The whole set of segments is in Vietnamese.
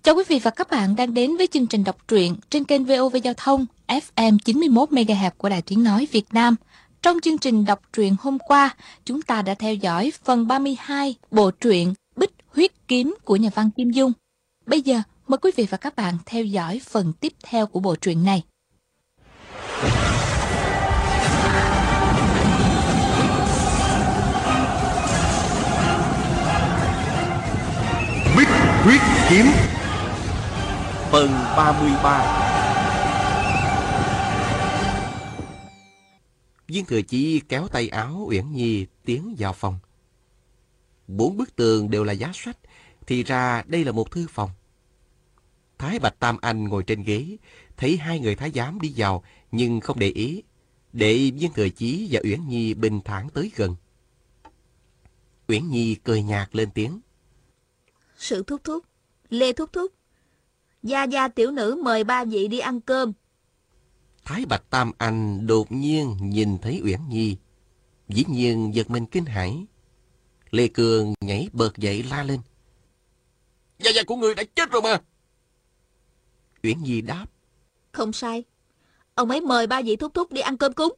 Chào quý vị và các bạn đang đến với chương trình đọc truyện trên kênh VOV Giao thông FM 91 MHz của Đài Tiếng nói Việt Nam. Trong chương trình đọc truyện hôm qua, chúng ta đã theo dõi phần 32 bộ truyện Bích Huyết Kiếm của nhà văn Kim Dung. Bây giờ, mời quý vị và các bạn theo dõi phần tiếp theo của bộ truyện này. Bích Huyết Kiếm phần 33. Viên Thừa Chí kéo tay áo Uyển Nhi tiến vào phòng. 4 bức tường đều là giá sách, thì ra đây là một thư phòng. Thái Bạch Tam Anh ngồi trên ghế, thấy hai người thái giám đi vào nhưng không để ý, để Viên Thừa Chí và Uyển Nhi bình thản tới gần. Uyển Nhi cười nhạt lên tiếng: Sự thúc thúc, Lê thúc thúc, gia gia tiểu nữ mời ba vị đi ăn cơm. Thái Bạch Tam Anh đột nhiên nhìn thấy Uyển Nhi, dĩ nhiên giật mình kinh hãi. Lê Cường nhảy bật dậy la lên: Gia gia của người đã chết rồi mà. Uyển Nhi đáp: Không sai, ông ấy mời ba vị thúc thúc đi ăn cơm cúng.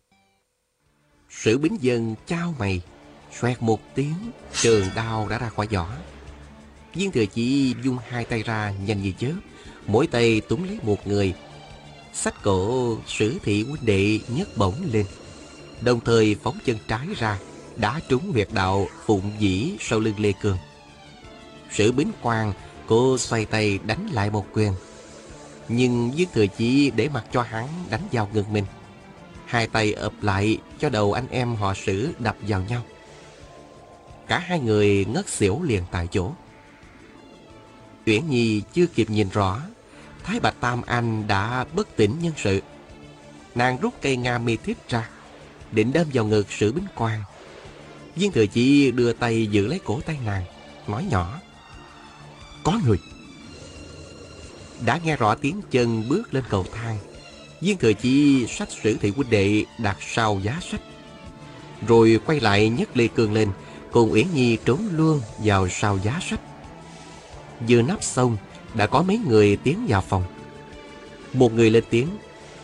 Sử Bính Dân chau mày, xoẹt một tiếng, trường đao đã ra khỏi vỏ. Viên Thừa Chí vung hai tay ra nhanh như chớp, mỗi tay túm lấy một người, xách cổ Sử Thị huynh đệ nhấc bổng lên, đồng thời phóng chân trái ra, đá trúng huyệt đạo Phụng Dĩ sau lưng Lê Cương. Sử Bính Quang cô xoay tay đánh lại một quyền, nhưng Viên Thừa Chí để mặc cho hắn đánh vào ngực mình. Hai tay ập lại cho đầu anh em họ Sử đập vào nhau. Cả hai người ngất xỉu liền tại chỗ. Uyển Nhi chưa kịp nhìn rõ, Thái Bạch Tam Anh đã bất tỉnh nhân sự. Nàng rút cây nga mi thiết ra, định đâm vào ngực Sử Bính Quang. Viên Thừa Chí đưa tay giữ lấy cổ tay nàng, nói nhỏ: Có người. Đã nghe rõ tiếng chân bước lên cầu thang. Viên Thừa Chí xách Sử Thị huynh đệ đặt sau giá sách, rồi quay lại nhấc Lê Cương lên, cùng Uyển Nhi trốn luôn vào sau giá sách. Vừa nắp xong, đã có mấy người tiến vào phòng. Một người lên tiếng: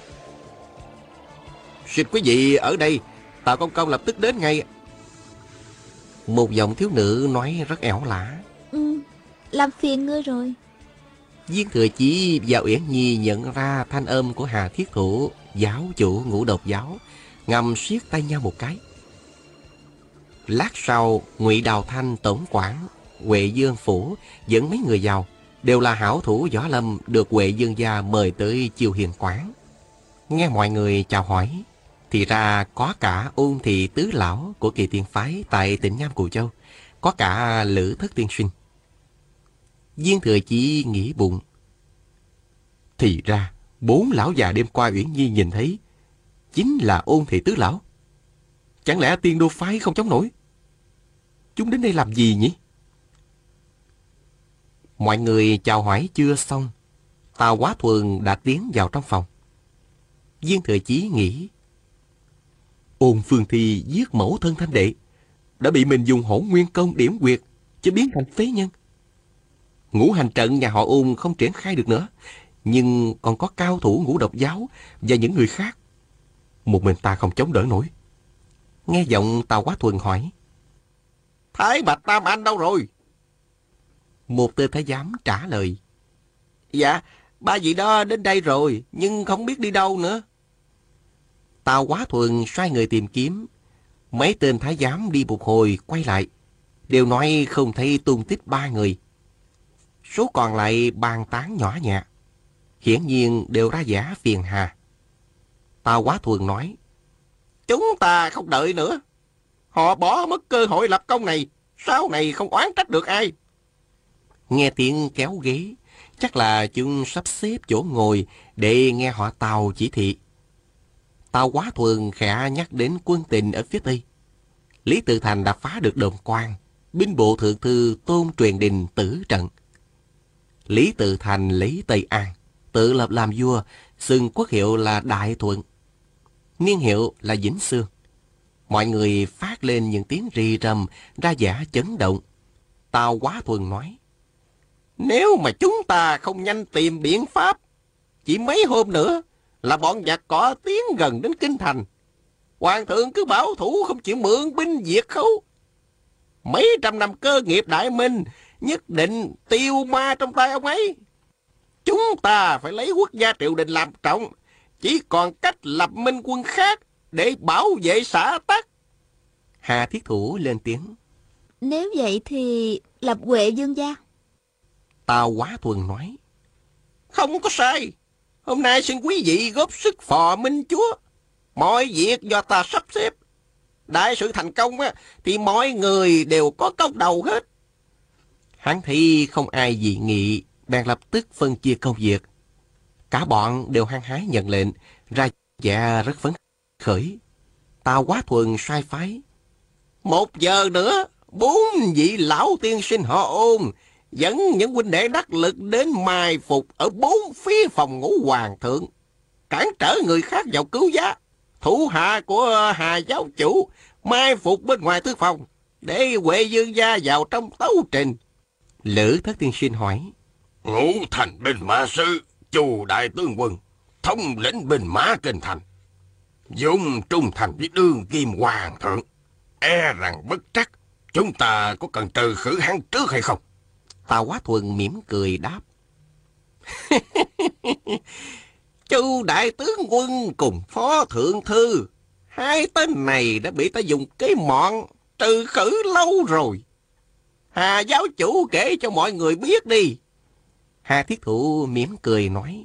Xin quý vị ở đây, Tào Công Công lập tức đến ngay. Một giọng thiếu nữ nói rất ẻo lả: Làm phiền ngươi rồi. Viên Thừa Chí và Uyển Nhi nhận ra thanh âm của Hà Thiết Thủ, giáo chủ Ngũ Độc giáo, ngầm siết tay nhau một cái. Lát sau, Ngụy Đào Thanh tổng quản Huệ Dương phủ dẫn mấy người vào, đều là hảo thủ võ lâm được Huệ Dương gia mời tới chiêu hiền quán. Nghe mọi người chào hỏi, thì ra có cả Ôn Thị tứ lão của Kỳ Tiên phái tại tỉnh Nam Cù Châu, có cả Lữ Thất tiên sinh. Viên Thừa Chí nghĩ bụng: Thì ra 4 lão già đêm qua Uyển Nhi nhìn thấy chính là Ôn Thị tứ lão. Chẳng lẽ Tiên Đô phái không chống nổi? Chúng đến đây làm gì nhỉ? Mọi người chào hỏi chưa xong, Tào Quá Thuần đã tiến vào trong phòng. Viên Thừa Chí nghĩ: Ôn Phương Thi giết mẫu thân Thanh đệ, đã bị mình dùng Hỗn Nguyên công điểm quyệt, chứ biến thành phế nhân. Ngũ hành trận nhà họ Ôn không triển khai được nữa, nhưng còn có cao thủ Ngũ Độc giáo và những người khác. Một mình ta không chống đỡ nổi. Nghe giọng Tào Quá Thuần hỏi: Thái Bạch Tam Anh đâu rồi? Một tên thái giám trả lời: Dạ, ba vị đó đến đây rồi, nhưng không biết đi đâu nữa. Tào Quá Thuần sai người tìm kiếm. Mấy tên thái giám đi một hồi quay lại, đều nói không thấy tung tích 3 người. Số còn lại bàn tán nhỏ nhẹ, hiển nhiên đều ra vẻ phiền hà. Tào Quá Thuần nói: Chúng ta không đợi nữa. Họ bỏ mất cơ hội lập công này, sau này không oán trách được ai. Nghe tiếng kéo ghế, chắc là chúng sắp xếp chỗ ngồi để nghe họ Tào chỉ thị. Tào Quá Thuần khẽ nhắc đến quân tình ở phía Tây. Lý Tự Thành đã phá được Đồng Quan, binh bộ thượng thư Tôn Truyền Đình tử trận. Lý Tự Thành lấy Tây An, tự lập làm vua, xưng quốc hiệu là Đại Thuận, niên hiệu là Vĩnh Xương. Mọi người phát lên những tiếng rì rầm, ra vẻ chấn động. Tào Quá Thuần nói: Nếu mà chúng ta không nhanh tìm biện pháp, chỉ mấy hôm nữa là bọn giặc cỏ tiến gần đến kinh thành. Hoàng thượng cứ bảo thủ không chịu mượn binh diệt khấu. Mấy trăm năm cơ nghiệp đại minh nhất định tiêu ma trong tay ông ấy. Chúng ta phải lấy quốc gia triều đình làm trọng, chỉ còn cách lập minh quân khác để bảo vệ xã tắc. Hà Thiết Thủ lên tiếng. Nếu vậy thì lập Huệ Dương gia. Tào Quá Thuần nói. Không có sai. Hôm nay xin quý vị góp sức phò Minh Chúa. Mọi việc do ta sắp xếp. Đại sự thành công á, thì mọi người đều có công đầu hết. Hắn thấy không ai dị nghị, bèn lập tức phân chia công việc. Cả bọn đều hăng hái nhận lệnh, ra vẻ rất phấn khởi. Tào Quá Thuần sai phái. 1 giờ nữa, 4 vị lão tiên sinh họ Ôn dẫn những huynh đệ đắc lực đến mai phục ở 4 phía phòng ngủ hoàng thượng, cản trở người khác vào cứu giá. Thủ hạ của Hà giáo chủ mai phục bên ngoài thư phòng, để Huệ Dương gia vào trong tấu trình. Lữ Thất Tiên Sinh hỏi. Ngũ Thành binh mã sứ Chu đại tướng quân thống lĩnh binh mã kinh thành, dùng trung thành với đương kim hoàng thượng, e rằng bất trắc chúng ta có cần trừ khử hắn trước hay không? Tào Quá Thuần mỉm cười đáp. Chu đại tướng quân cùng phó thượng thư, hai tên này đã bị ta dùng cái mọn trừ khử lâu rồi. Hà giáo chủ kể cho mọi người biết đi. Hà Thiết Thủ mỉm cười nói.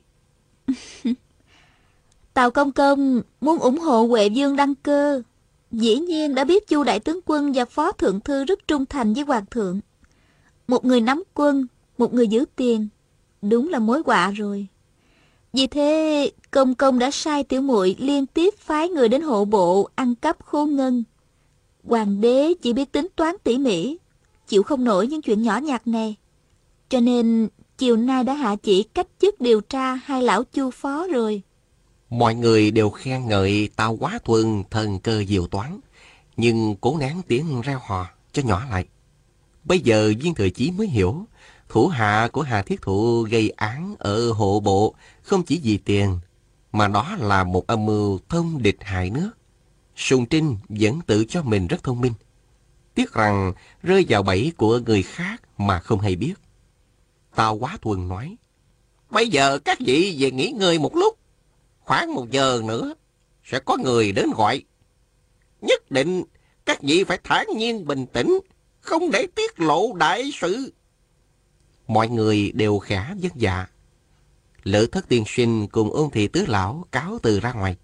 Tào công công muốn ủng hộ Huệ Dương đăng cơ, dĩ nhiên đã biết Chu đại tướng quân và phó thượng thư rất trung thành với hoàng thượng. Một người nắm quân, một người giữ tiền, đúng là mối họa rồi. Vì thế công công đã sai tiểu muội liên tiếp phái người đến hộ bộ ăn cắp khôn ngân. Hoàng đế chỉ biết tính toán tỉ mỉ, chịu không nổi những chuyện nhỏ nhặt này, cho nên chiều nay đã hạ chỉ cách chức điều tra hai lão Chu phó rồi. Mọi người đều khen ngợi Tào Quá Thuần thần cơ diệu toán, nhưng cố nén tiếng reo hò cho nhỏ lại. Bây giờ Viên Thừa Chí mới hiểu, thủ hạ của Hà Thiết Thụ gây án ở hộ bộ không chỉ vì tiền, mà đó là một âm mưu thông địch hại nước. Sùng Trinh vẫn tự cho mình rất thông minh, tiếc rằng rơi vào bẫy của người khác mà không hay biết. Tào Quá Thuần nói. Bây giờ các vị về nghỉ ngơi một lúc, khoảng 1 giờ nữa sẽ có người đến gọi. Nhất định các vị phải thản nhiên bình tĩnh, không để tiết lộ đại sự. Mọi người đều khá vâng dạ. Lữ Thất Tiên Sinh cùng Ôn Thị Tứ Lão cáo từ ra ngoài.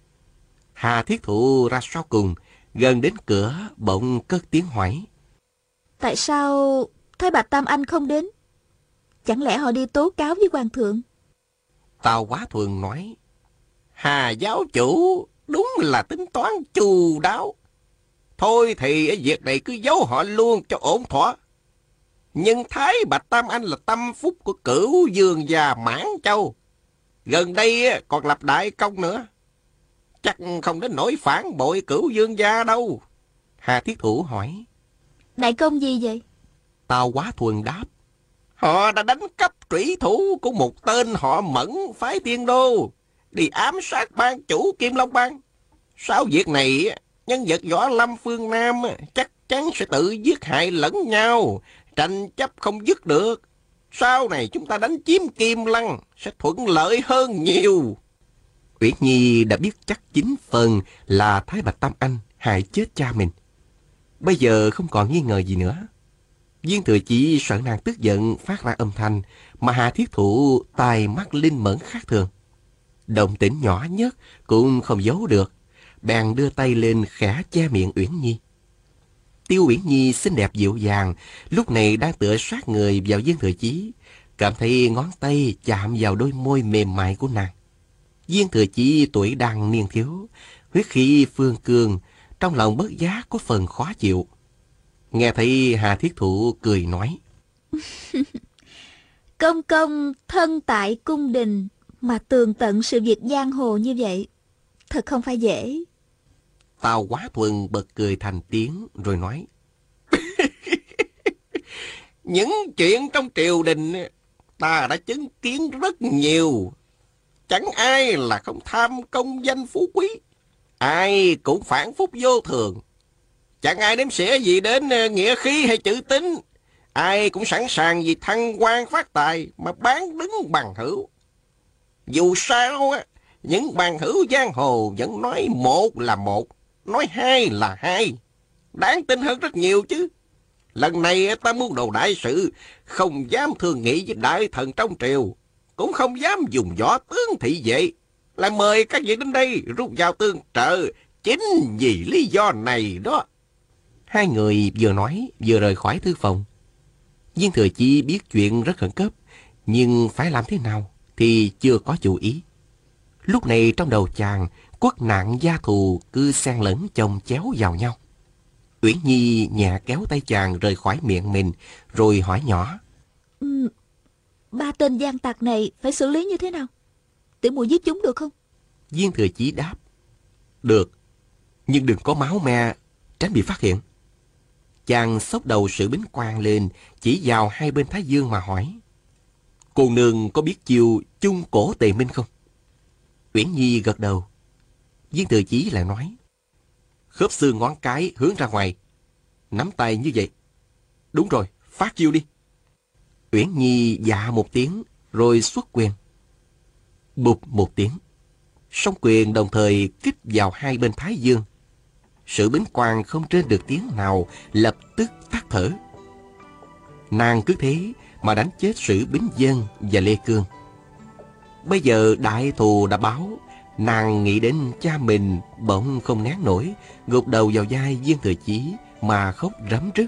Hà Thiết Thụ ra sau cùng, gần đến cửa bỗng cất tiếng hỏi. Tại sao Thái Bạch Tam Anh không đến? Chẳng lẽ họ đi tố cáo với hoàng thượng? Tào Quá Thuần nói. Hà giáo chủ đúng là tính toán chu đáo. Thôi thì ở việc này cứ giấu họ luôn cho ổn thỏa. Nhưng Thái Bạch Tam Anh là tâm phúc của Cửu Dương và Mãn Châu. Gần đây còn lập đại công nữa. Chắc không đến nỗi phản bội Cửu Dương gia đâu. Hà Thiết Thủ hỏi. Đại công gì vậy? Tào Quá Thuần đáp. Họ đã đánh cắp trủy thủ của một tên họ Mẫn phái Tiên Đô, đi ám sát ban chủ Kim Long Bang. Sau việc này, nhân vật võ lâm phương Nam chắc chắn sẽ tự giết hại lẫn nhau, tranh chấp không dứt được. Sau này chúng ta đánh chiếm Kim Lăng sẽ thuận lợi hơn nhiều. Uyển Nhi đã biết chắc 9 phần là Thái Bạch Tam Anh hại chết cha mình. Bây giờ không còn nghi ngờ gì nữa. Viên Thừa Chí sợ nàng tức giận phát ra âm thanh mà Hà Thiết Thụ tai mắt linh mẫn khác thường. Động tĩnh nhỏ nhất cũng không giấu được, bèn đưa tay lên khẽ che miệng Uyển Nhi. Tiêu Uyển Nhi xinh đẹp dịu dàng, lúc này đang tựa sát người vào Viên Thừa Chí, cảm thấy ngón tay chạm vào đôi môi mềm mại của nàng. Viên Thừa Chí tuổi đang niên thiếu, huyết khí phương cương, trong lòng bất giác có phần khó chịu. Nghe thấy Hà Thiết Thụ cười nói. Công công thân tại cung đình mà tường tận sự việc giang hồ như vậy, thật không phải dễ. Tào Quá Thuần bật cười thành tiếng rồi nói. Những chuyện trong triều đình ta đã chứng kiến rất nhiều. Chẳng ai là không tham công danh phú quý. Ai cũng phản phúc vô thường. Chẳng ai đếm xỉa gì đến nghĩa khí hay chữ tín. Ai cũng sẵn sàng vì thăng quan phát tài mà bán đứng bằng hữu. Dù sao, những bằng hữu giang hồ vẫn nói một là một, nói hai là hai. Đáng tin hơn rất nhiều chứ. Lần này ta muốn đồ đại sự, không dám thương nghị với đại thần trong triều, cũng không dám dùng võ tướng thị vệ, lại mời các vị đến đây rút vào tương trợ, chính vì lý do này đó. Hai người vừa nói vừa rời khỏi thư phòng. Viên Thừa Chí biết chuyện rất khẩn cấp, nhưng phải làm thế nào thì chưa có chủ ý. Lúc này trong đầu chàng, quốc nạn gia thù cứ xen lẫn chồng chéo vào nhau. Uyển Nhi nhẹ kéo tay chàng rời khỏi miệng mình, rồi hỏi nhỏ. Ba tên gian tặc này phải xử lý như thế nào? Tiểu muội giết chúng được không? Viên Thừa Chí đáp. Được, nhưng đừng có máu me, tránh bị phát hiện. Chàng xốc đầu Sử Bính Quang lên, chỉ vào hai bên thái dương mà hỏi. Cô nương có biết chiêu chung cổ tề minh không? Uyển Nhi gật đầu. Viên Thừa Chí lại nói. Khớp xương ngón cái hướng ra ngoài, nắm tay như vậy. Đúng rồi, phát chiêu đi. Uyển Nhi dạ một tiếng, rồi xuất quyền. Bụp một tiếng, song quyền đồng thời kích vào hai bên thái dương. Sử Bính Quang không trên được tiếng nào, lập tức tắt thở. Nàng cứ thế mà đánh chết Sử Bính Dân và Lê Cương. Bây giờ đại thù đã báo, nàng nghĩ đến cha mình bỗng không nén nổi, gục đầu vào vai Viên Thừa Chí mà khóc rắm rứt.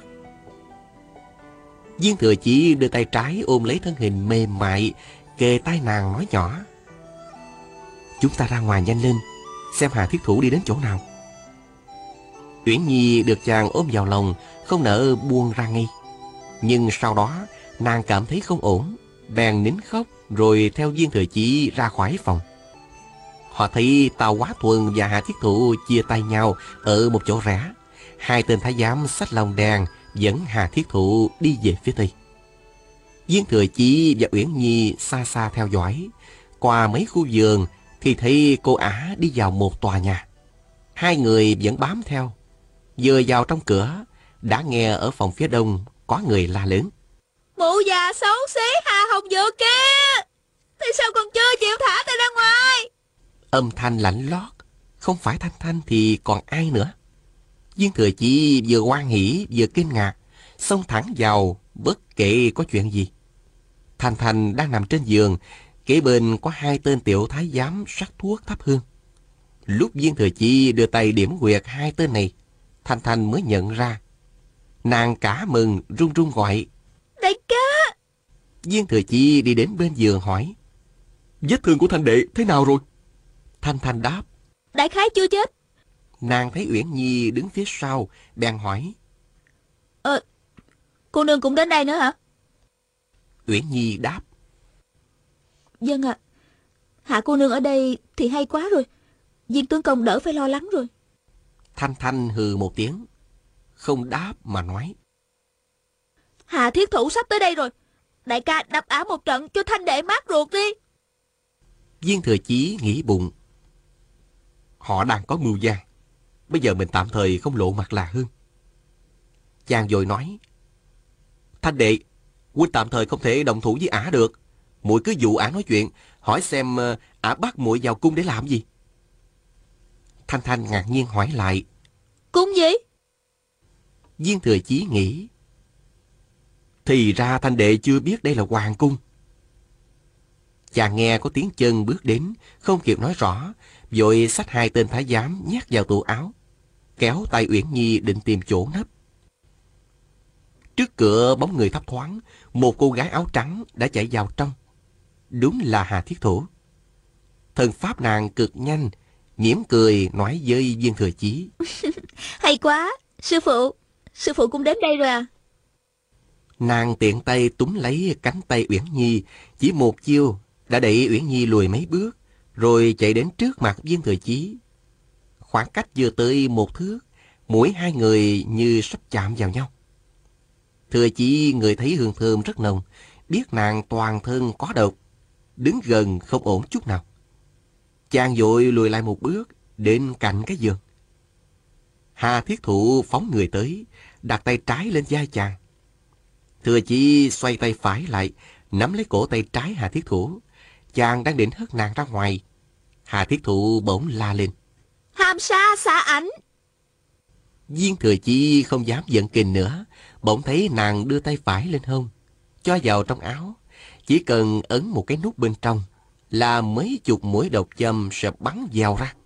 Viên Thừa Chí đưa tay trái ôm lấy thân hình mềm mại, kề tai nàng nói nhỏ. Chúng ta ra ngoài nhanh lên, xem Hà Thiết Thủ đi đến chỗ nào. Uyển Nhi được chàng ôm vào lòng, không nỡ buông ra ngay. Nhưng sau đó nàng cảm thấy không ổn, bèn nín khóc rồi theo Viên Thừa Chí ra khỏi phòng. Họ thấy Tào Quá Thuần và Hà Thiết Thụ chia tay nhau ở một chỗ rẽ. Hai tên thái giám xách lồng đèn dẫn Hà Thiết Thụ đi về phía tây. Viên Thừa Chí và Uyển Nhi xa xa theo dõi. Qua mấy khu vườn thì thấy cô ả đi vào một tòa nhà. Hai người vẫn bám theo. Vừa vào trong cửa, đã nghe ở phòng phía đông có người la lớn. Mụ già xấu xí Hà Hồng Dược kia, tại sao còn chưa chịu thả ta ra ngoài? Âm thanh lạnh lót, không phải Thanh Thanh thì còn ai nữa. Viên Thừa Chí vừa hoan hỉ vừa kinh ngạc, xông thẳng vào bất kể có chuyện gì. Thanh Thanh đang nằm trên giường, kế bên có hai tên tiểu thái giám sắc thuốc thắp hương. Lúc Viên Thừa Chí đưa tay điểm huyệt hai tên này, Thanh Thanh mới nhận ra. Nàng cả mừng run run gọi. Đại ca! Viên Thừa Chí đi đến bên giường hỏi. Vết thương của Thanh đệ thế nào rồi? Thanh Thanh đáp. Đại khái chưa chết. Nàng thấy Uyển Nhi đứng phía sau, bèn hỏi. Cô nương cũng đến đây nữa hả? Uyển Nhi đáp. Vâng ạ. Hạ cô nương ở đây thì hay quá rồi. Viên tướng công đỡ phải lo lắng rồi. Thanh Thanh hừ một tiếng, không đáp mà nói. Hà Thiết Thủ sắp tới đây rồi. Đại ca đập ả một trận cho Thanh đệ mát ruột đi. Viên Thừa Chí nghĩ bụng. Họ đang có mưu gian, bây giờ mình tạm thời không lộ mặt là hơn. Chàng vội nói. Thanh đệ, huynh tạm thời không thể đồng thủ với ả được. Muội cứ dụ ả nói chuyện, hỏi xem ả bắt muội vào cung để làm gì. Thanh Thanh ngạc nhiên hỏi lại. Cung gì? Viên Thừa Chí nghĩ. Thì ra Thanh đệ chưa biết đây là hoàng cung. Chàng nghe có tiếng chân bước đến, không kịp nói rõ, vội xách hai tên thái giám nhét vào tủ áo, kéo tay Uyển Nhi định tìm chỗ nấp. Trước cửa bóng người thấp thoáng, một cô gái áo trắng đã chạy vào trong. Đúng là Hà Thiết Thủ. Thần pháp nàng cực nhanh, mỉm cười nói với Viên Thừa Chí. Hay quá, sư phụ cũng đến đây rồi à? Nàng tiện tay túm lấy cánh tay Uyển Nhi, chỉ một chiêu đã đẩy Uyển Nhi lùi mấy bước, rồi chạy đến trước mặt Viên Thừa Chí. Khoảng cách vừa tới một thước, mũi hai người như sắp chạm vào nhau. Thừa Chí người thấy hương thơm rất nồng, biết nàng toàn thân có độc, đứng gần không ổn chút nào. Chàng vội lùi lại một bước, đến cạnh cái giường. Hà Thiết Thụ phóng người tới, đặt tay trái lên vai chàng. Thừa Chí xoay tay phải lại, nắm lấy cổ tay trái Hà Thiết Thụ. Chàng đang định hất nàng ra ngoài. Hà Thiết Thụ bỗng la lên: Hàm Sa xả ảnh! Viên Thừa Chí không dám giận kình nữa, bỗng thấy nàng đưa tay phải lên hông, cho vào trong áo. Chỉ cần ấn một cái nút bên trong là mấy chục mũi độc châm sẽ bắn vào ra.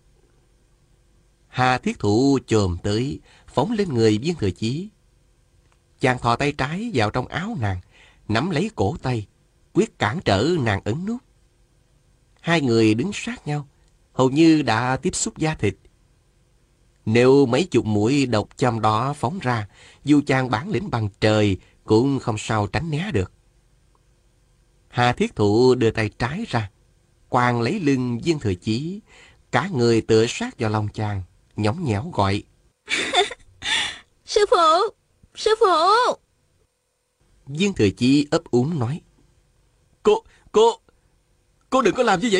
Hà Thiết Thụ chồm tới, phóng lên người Viên Thừa Chí. Chàng thò tay trái vào trong áo nàng, nắm lấy cổ tay, quyết cản trở nàng ấn nút. Hai người đứng sát nhau, hầu như đã tiếp xúc da thịt. Nếu mấy chục mũi độc châm đó phóng ra, dù chàng bản lĩnh bằng trời cũng không sao tránh né được. Hà Thiết Thụ đưa tay trái ra, quàng lấy lưng Viên Thừa Chí, cả người tựa sát vào lòng chàng, nhõng nhẽo gọi: Sư phụ! Sư phụ! Viên Thừa Chí ấp úng nói: Cô đừng có làm như vậy.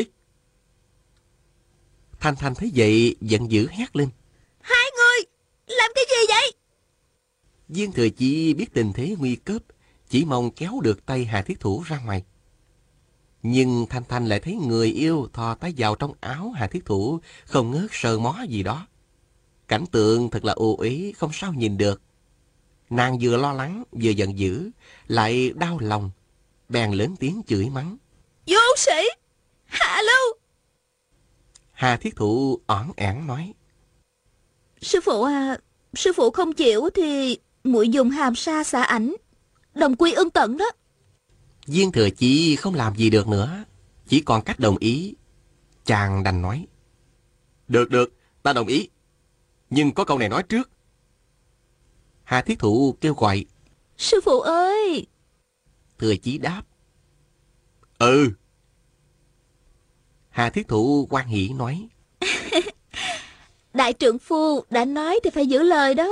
Thanh Thanh thấy vậy giận dữ hét lên: Hai người làm cái gì vậy? Viên Thừa Chí biết tình thế nguy cấp, chỉ mong kéo được tay Hà Thiết Thụ ra ngoài. Nhưng Thanh Thanh lại thấy người yêu thò tay vào trong áo Hà Thiết Thụ, không ngớt sờ mó gì đó. Cảnh tượng thật là ô uế, không sao nhìn được. Nàng vừa lo lắng vừa giận dữ, lại đau lòng, bèn lớn tiếng chửi mắng: Vô sĩ! Hạ lưu! Hà Thiết Thụ ỏn ẻn nói: Sư phụ à, sư phụ không chịu thì muội dùng hàm sa xả ảnh, đồng quy ưng tận đó. Viên Thừa Chí không làm gì được nữa, chỉ còn cách đồng ý. Chàng đành nói: Được, ta đồng ý. Nhưng có câu này nói trước. Hà Thiết Thụ kêu gọi: Sư phụ ơi! Thừa Chí đáp: Ừ. Hà Thiết Thụ hoan hỉ nói: Đại trượng phu đã nói thì phải giữ lời đó.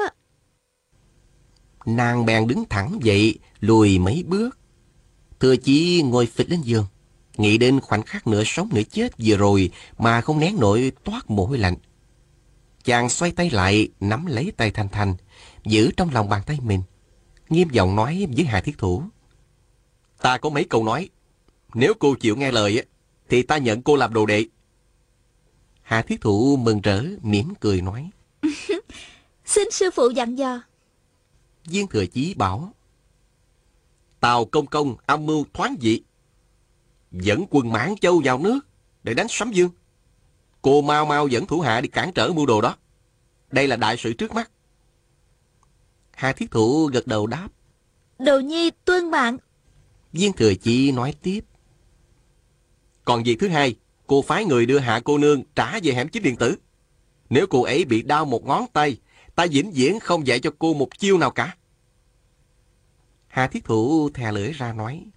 Nàng bèn đứng thẳng dậy, lùi mấy bước. Thừa Chí ngồi phịch lên giường, nghĩ đến khoảnh khắc nửa sống nửa chết vừa rồi mà không nén nổi toát mồ hôi lạnh. Chàng xoay tay lại, nắm lấy tay Thanh Thanh, giữ trong lòng bàn tay mình, nghiêm giọng nói với Hà Thiết Thụ: Ta có mấy câu nói, nếu cô chịu nghe lời thì ta nhận cô làm đồ đệ. Hà Thiết Thụ mừng rỡ mỉm cười nói: Xin sư phụ dặn dò. Viên Thừa Chí bảo: Tào Công Công âm mưu thoáng dị, dẫn quân Mãn Châu vào nước để đánh Sấm Dương. Cô mau mau dẫn thủ hạ đi cản trở mưu đồ đó. Đây là đại sự trước mắt. Hà Thiết Thụ gật đầu đáp: Đồ nhi tuân mạng. Viên Thừa Chí nói tiếp: Còn việc thứ hai, cô phái người đưa Hạ cô nương trả về hẻm Chính Điện Tử. Nếu cô ấy bị đau một ngón tay, ta vĩnh viễn không dạy cho cô một chiêu nào cả. Hà Thiết Thụ thè lưỡi ra nói: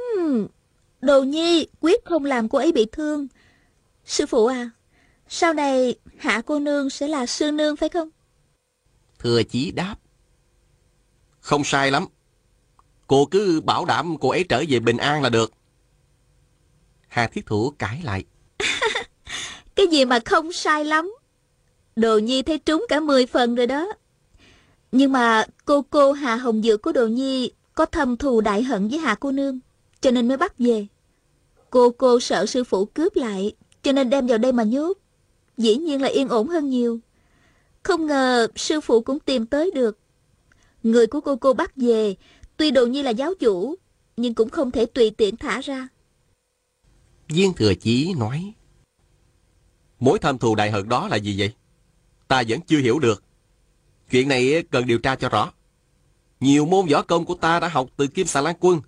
Đồ nhi quyết không làm cô ấy bị thương. Sư phụ à, sau này Hạ cô nương sẽ là sư nương phải không? Thừa Chí đáp: Không sai lắm. Cô cứ bảo đảm cô ấy trở về bình an là được. Hà Thiết Thụ cãi lại: Cái gì mà không sai lắm? Đồ nhi thấy trúng cả 10 phần rồi đó. Nhưng mà cô Hà Hồng Dược của đồ nhi có thâm thù đại hận với Hạ cô nương, cho nên mới bắt về. Cô sợ sư phụ cướp lại, cho nên đem vào đây mà nhốt. Dĩ nhiên là yên ổn hơn nhiều. Không ngờ sư phụ cũng tìm tới được. Người của cô bắt về, tuy đồ nhi là giáo chủ, nhưng cũng không thể tùy tiện thả ra. Viên Thừa Chí nói: Mối thâm thù đại hận đó là gì vậy? Ta vẫn chưa hiểu được. Chuyện này cần điều tra cho rõ. Nhiều môn võ công của ta đã học từ Kim Xà Lan Quân.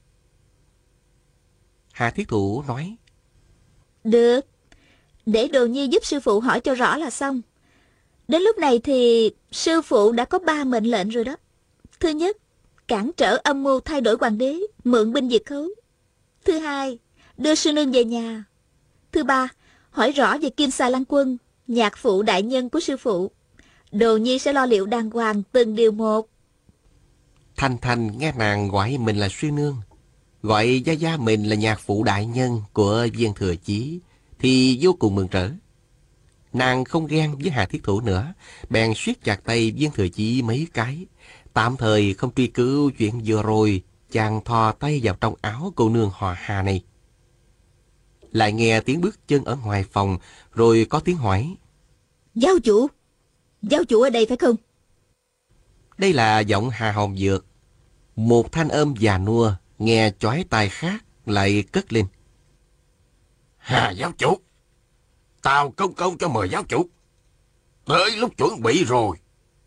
Hà Thiết Thụ nói: Được, để đồ nhi giúp sư phụ hỏi cho rõ là xong. Đến lúc này thì sư phụ đã có 3 mệnh lệnh rồi đó. Thứ nhất, cản trở âm mưu thay đổi hoàng đế, mượn binh diệt khấu. Thứ hai, đưa sư nương về nhà. Thứ ba, hỏi rõ về Kim Xà Lan Quân, nhạc phụ đại nhân của sư phụ. Đồ nhi sẽ lo liệu đàng hoàng từng điều một. Thanh Thanh nghe nàng gọi mình là sư nương, gọi gia gia mình là nhạc phụ đại nhân của Viên Thừa Chí, thì vô cùng mừng rỡ. Nàng không ghen với Hà Thiết Thủ nữa, bèn siết chặt tay Viên Thừa Chí mấy cái, tạm thời không truy cứu chuyện vừa rồi chàng thò tay vào trong áo cô nương họ Hà này. Lại nghe tiếng bước chân ở ngoài phòng, rồi có tiếng hỏi. Giáo chủ ở đây phải không? Đây là giọng Hà Hồng Dược. Một thanh âm già nua, nghe chói tai khác, lại cất lên. Hà giáo chủ, Tào công công cho mời giáo chủ. Tới lúc chuẩn bị rồi.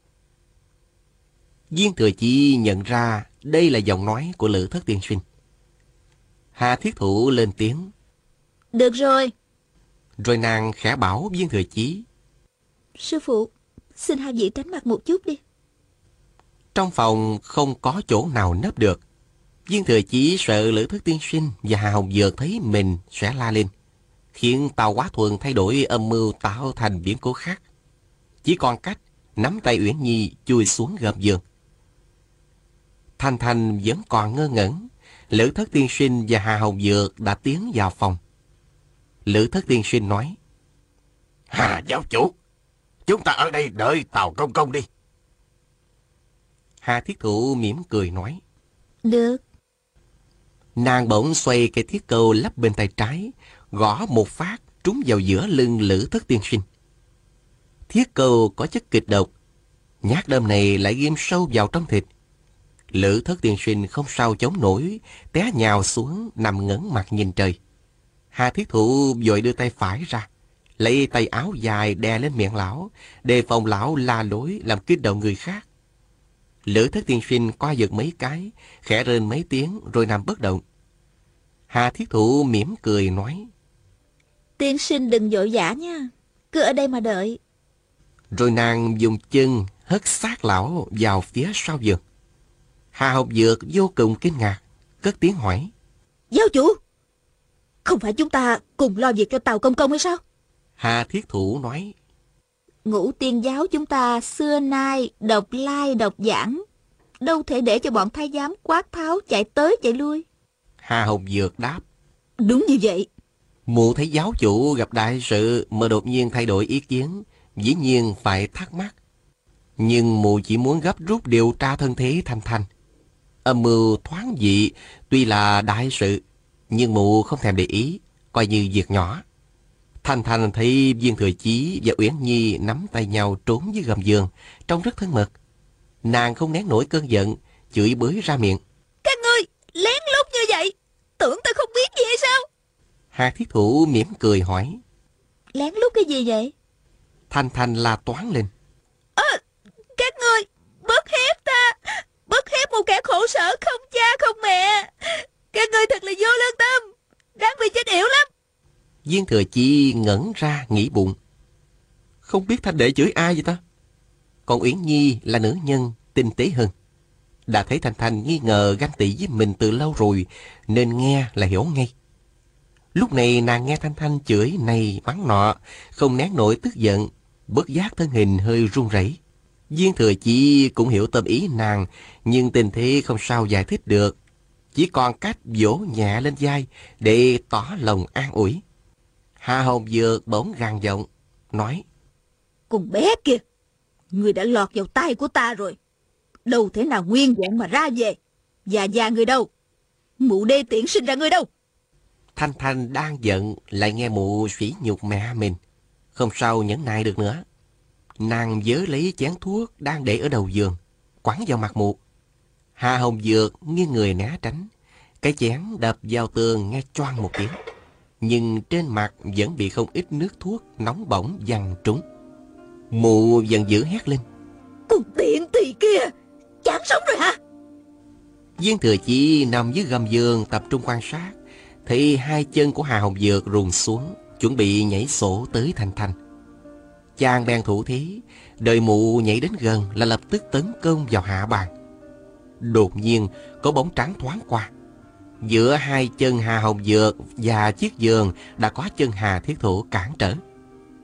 Viên Thừa Chí nhận ra đây là giọng nói của Lữ Thất tiên sinh. Hà Thiết Thủ lên tiếng. Được rồi. Rồi nàng khẽ bảo Viên Thừa Chí. Sư phụ, xin hai vị tránh mặt một chút đi. Trong phòng không có chỗ nào nấp được. Viên Thừa Chí sợ Lữ Thất tiên sinh và Hà Hồng Dược thấy mình sẽ la lên, khiến Tào Quá Thuần thay đổi âm mưu tạo thành biến cố khác. Chỉ còn cách nắm tay Uyển Nhi chui xuống gầm giường. Thanh Thanh vẫn còn ngơ ngẩn. Lữ Thất tiên sinh và Hà Hồng Dược đã tiến vào phòng. Lữ Thất tiên sinh nói. Hà giáo chủ, chúng ta ở đây đợi Tào công công đi. Hà Thiết Thụ mỉm cười nói. Được. Nàng bỗng xoay cây thiết câu lắp bên tay trái, gõ một phát trúng vào giữa lưng Lữ Thất tiên sinh. Thiết câu có chất kịch độc, nhát đâm này lại ghim sâu vào trong thịt. Lữ Thất tiên sinh không sao chống nổi, té nhào xuống nằm ngẩng mặt nhìn trời. Hà Thiết Thụ vội đưa tay phải ra, lấy tay áo dài đè lên miệng lão, đề phòng lão la lối làm kích động người khác. Lữ Thất tiên sinh co giật mấy cái, khẽ rên mấy tiếng rồi nằm bất động. Hà Thiết Thụ mỉm cười nói. Tiên sinh đừng vội vã nha, cứ ở đây mà đợi. Rồi nàng dùng chân hất xác lão vào phía sau giường. Hà Hồng Dược vô cùng kinh ngạc, cất tiếng hỏi. Giáo chủ, không phải chúng ta cùng lo việc cho Tào công công hay sao? Hà Thiết Thủ nói. Ngũ tiên giáo chúng ta xưa nay độc lai độc giảng, đâu thể để cho bọn thái giám quát tháo chạy tới chạy lui. Hà Hồng Dược đáp. Đúng như vậy. Mụ thấy giáo chủ gặp đại sự mà đột nhiên thay đổi ý kiến, dĩ nhiên phải thắc mắc. Nhưng mụ chỉ muốn gấp rút điều tra thân thế Thanh Thanh. Âm mưu thoáng dị tuy là đại sự, nhưng mụ không thèm để ý, coi như việc nhỏ. Thanh Thanh thấy Viên Thừa Chí và Uyển Nhi nắm tay nhau trốn dưới gầm giường, trông rất thân mật. Nàng không nén nổi cơn giận, chửi bới ra miệng. Các ngươi lén lút như vậy, tưởng tôi không biết gì hay sao? Hà Thiết Thủ mỉm cười hỏi. Lén lút cái gì vậy? Thanh Thanh la toáng lên. Các ngươi bớt hiếp ta, bớt hiếp một kẻ khổ sở không cha không mẹ. Các ngươi thật là vô lương tâm, đáng bị chết yểu lắm. Viên Thừa Chí ngẩn ra nghĩ bụng. Không biết Thanh đệ chửi ai vậy ta? Còn Uyển Nhi là nữ nhân, tinh tế hơn. Đã thấy Thanh Thanh nghi ngờ ganh tị với mình từ lâu rồi, nên nghe là hiểu ngay. Lúc này nàng nghe Thanh Thanh chửi này mắng nọ, không nén nổi tức giận, bất giác thân hình hơi run rẩy. Viên Thừa Chí cũng hiểu tâm ý nàng, nhưng tình thế không sao giải thích được. Chỉ còn cách vỗ nhẹ lên vai để tỏ lòng an ủi. Hà Hồng Dược bỗng gằn giọng, nói. Con bé kia, người đã lọt vào tay của ta rồi. Đâu thể nào nguyên vẹn mà ra về. Già người đâu? Mụ đê tiện sinh ra người đâu? Thanh Thanh đang giận lại nghe mụ sỉ nhục mẹ mình, không sao nhẫn nại được nữa. Nàng vớ lấy chén thuốc đang để ở đầu giường, quẳng vào mặt mụ. Hà Hồng Dược nghiêng người né tránh, cái chén đập vào tường nghe choang một tiếng, nhưng trên mặt vẫn bị không ít nước thuốc nóng bỏng văng trúng. Mụ giận dữ hét lên. Con tiện tỳ kia, chán sống rồi hả? Viên Thừa Chí nằm dưới gầm giường tập trung quan sát, thấy hai chân của Hà Hồng Dược ruồn xuống, chuẩn bị nhảy sổ tới Thanh Thanh. Chàng bèn thủ thế, đợi mụ nhảy đến gần là lập tức tấn công vào hạ bàn. Đột nhiên có bóng trắng thoáng qua. Giữa hai chân Hà Hồng Dược và chiếc giường đã có chân Hà Thiết Thủ cản trở.